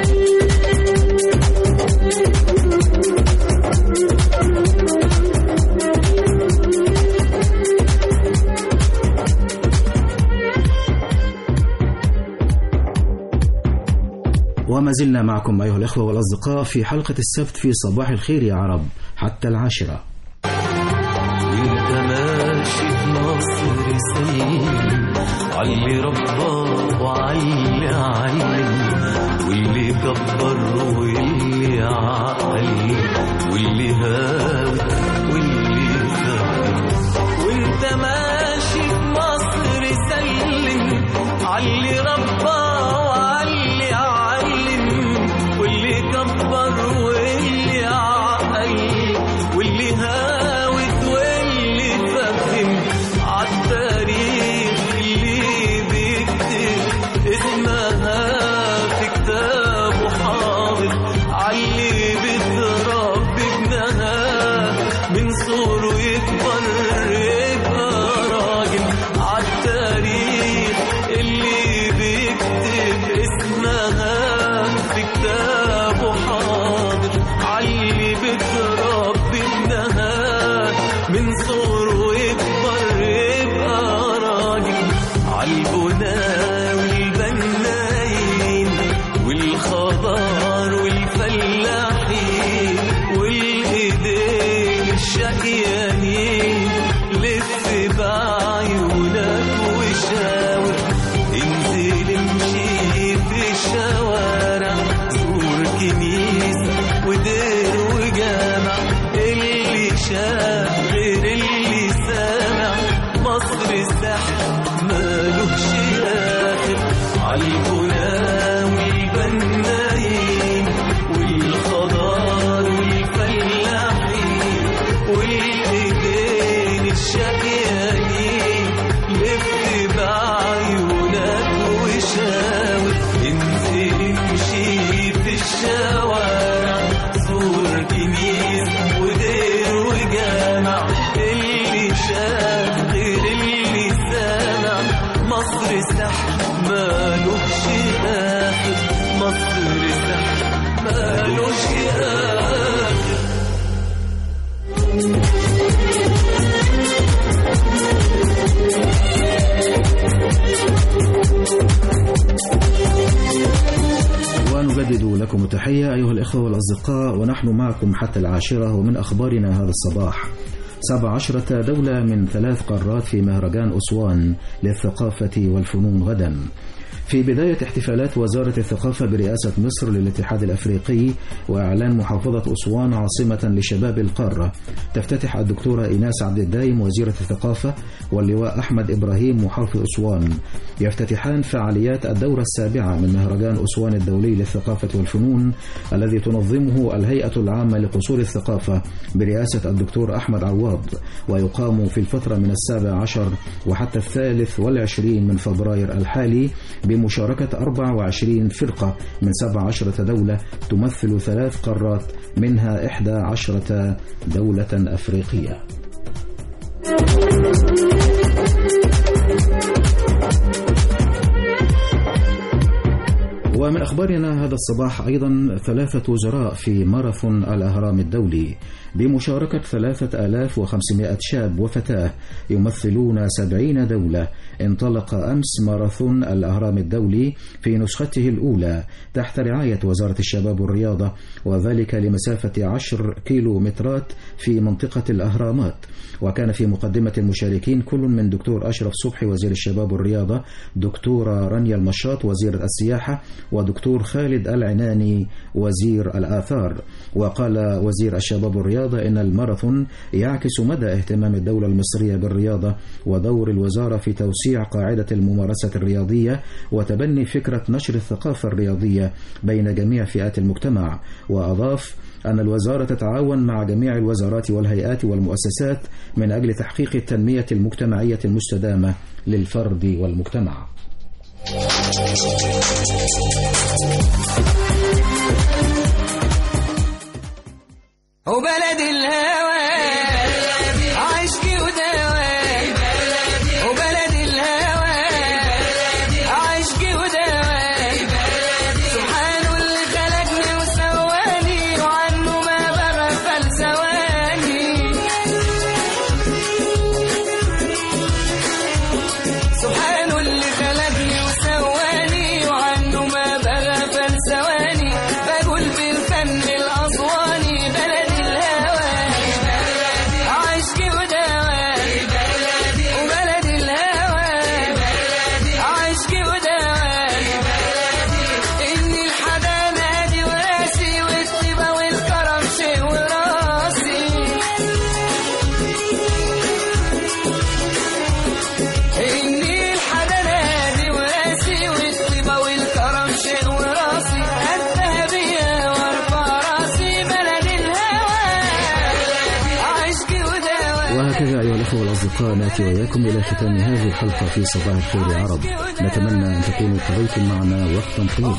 Speaker 7: وما زلنا معكم أيها الأخوة والأصدقاء في حلقة السبت في صباح الخير يا عرب حتى العاشرة.
Speaker 15: وانت ماشي في مصر سليم علي رباه وعلي علم، واللي كبر واللي عقل واللي هاوي واللي فهم. وانت ماشي في مصر سلم علي رباه واللي عقل واللي هاوت واللي فهم، عالتاريخ اللي بيكتب اسمها في كتابه حاضر، عاللي بتربي ابنها من صغره يكبر يبقى راجل، عالتاريخ اللي بيكتب اسمها في كتابه حاضر، عاللي بتربي ابنها من صغره يكبر يبقى راجل، عالبناء والبنايين والخضار والفلاحين والايدين الشقيانين، لف بعيونك وشاور، انزل امشي في الشوارع، زور كنيسة ودير وجامع، اللي شاف غير اللي سامع، مصر السحر مالوش آخر، عالبناء والبنايين والخضار والفلاحين والايدين الشقيانين، لف بعيونك وشاور، انزل امشي في الشوارع، زور كنيسة ودير وجامع، اللي شاف غير اللي سامع، مصر سحر مالوش آخر، مصر سحر مالوش آخر.
Speaker 7: ونجدد لكم التحية أيها الإخوة والأصدقاء، ونحن معكم حتى العاشرة. ومن أخبارنا هذا الصباح: سبع عشرة دولة من ثلاث قارات في مهرجان أسوان للثقافة والفنون غدا. في بداية احتفالات وزارة الثقافة برئاسة مصر للاتحاد الأفريقي وإعلان محافظة أسوان عاصمة لشباب القارة، تفتتح الدكتورة إيناس عبد الدايم وزيرة الثقافة واللواء أحمد إبراهيم محافظ أسوان يفتتحان فعاليات الدورة السابعة من مهرجان أسوان الدولي للثقافة والفنون الذي تنظمه الهيئة العامة لقصور الثقافة برئاسة الدكتور أحمد عواض، ويقام في الفترة من السابع عشر وحتى الثالث والعشرين من فبراير الحالي بمشاركة أربع وعشرين فرقة من سبع عشرة دولة تمثل ثلاث قارات منها إحدى عشرة دولة أفريقية. ومن أخبارنا هذا الصباح أيضا ثلاثة وزراء في ماراثون الأهرام الدولي بمشاركة ثلاثة آلاف وخمسمائة شاب وفتاة يمثلون سبعين دولة. انطلق أمس ماراثون الأهرام الدولي في نسخته الأولى تحت رعاية وزارة الشباب والرياضة، وذلك لمسافة عشر كيلو مترات في منطقة الأهرامات. وكان في مقدمة المشاركين كل من دكتور أشرف صبحي وزير الشباب والرياضة، دكتورة رانيا المشاط وزيرة السياحة، ودكتور خالد العناني وزير الآثار. وقال وزير الشباب والرياضة إن الماراثون يعكس مدى اهتمام الدولة المصرية بالرياضة ودور الوزارة في توسيع قاعدة الممارسة الرياضية وتبني فكرة نشر الثقافة الرياضية بين جميع فئات المجتمع. وأضاف أن الوزارة تتعاون مع جميع الوزارات والهيئات والمؤسسات من أجل تحقيق التنمية المجتمعية المستدامة للفرد والمجتمع.
Speaker 15: وبلد الهوى عشقي ودواء، وبلد الهوى عشقي ودواء، سبحانه اللي خلقني وسواني وعنه ما بغفل ثواني، سبحانه اللي خلقني وسواني وعنه ما بغفل ثواني، بقول بالفن الأصواني بلد
Speaker 7: وهكذا أيها الأخوة والأصدقاء نأتي وإياكم إلى ختام هذه الحلقة في صباح الخير يا عرب. نتمنى أن تكونوا قضيتم معنا وقتا طيبا.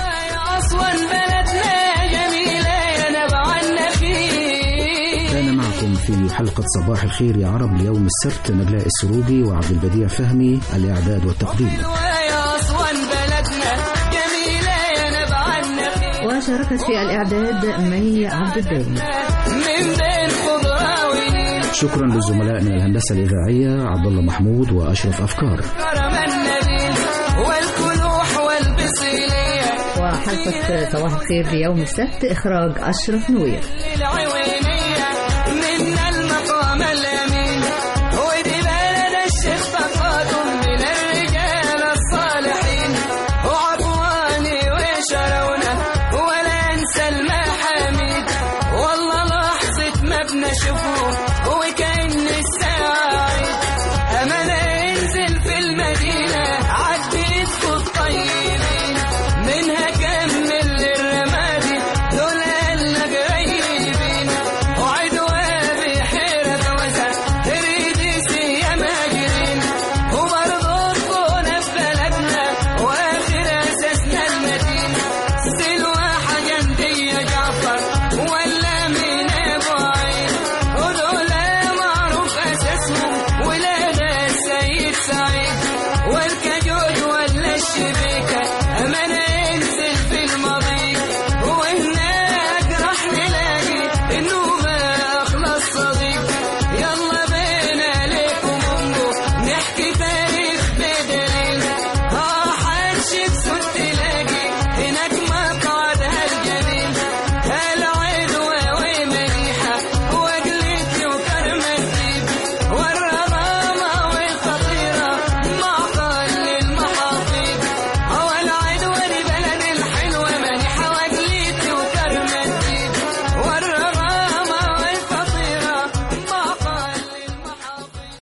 Speaker 7: كان معكم في حلقة صباح الخير يا عرب ليوم السبت نجلاء السروبي وعبد البديع فهمي الإعداد والتقديم،
Speaker 6: وشاركت في الإعداد مي عبد الدايم.
Speaker 7: شكرا للزملاء من الهندسة الإذاعية عبد الله محمود وأشرف أفكار.
Speaker 6: وحلقة صباح الخير ليوم السبت إخراج أشرف نوير.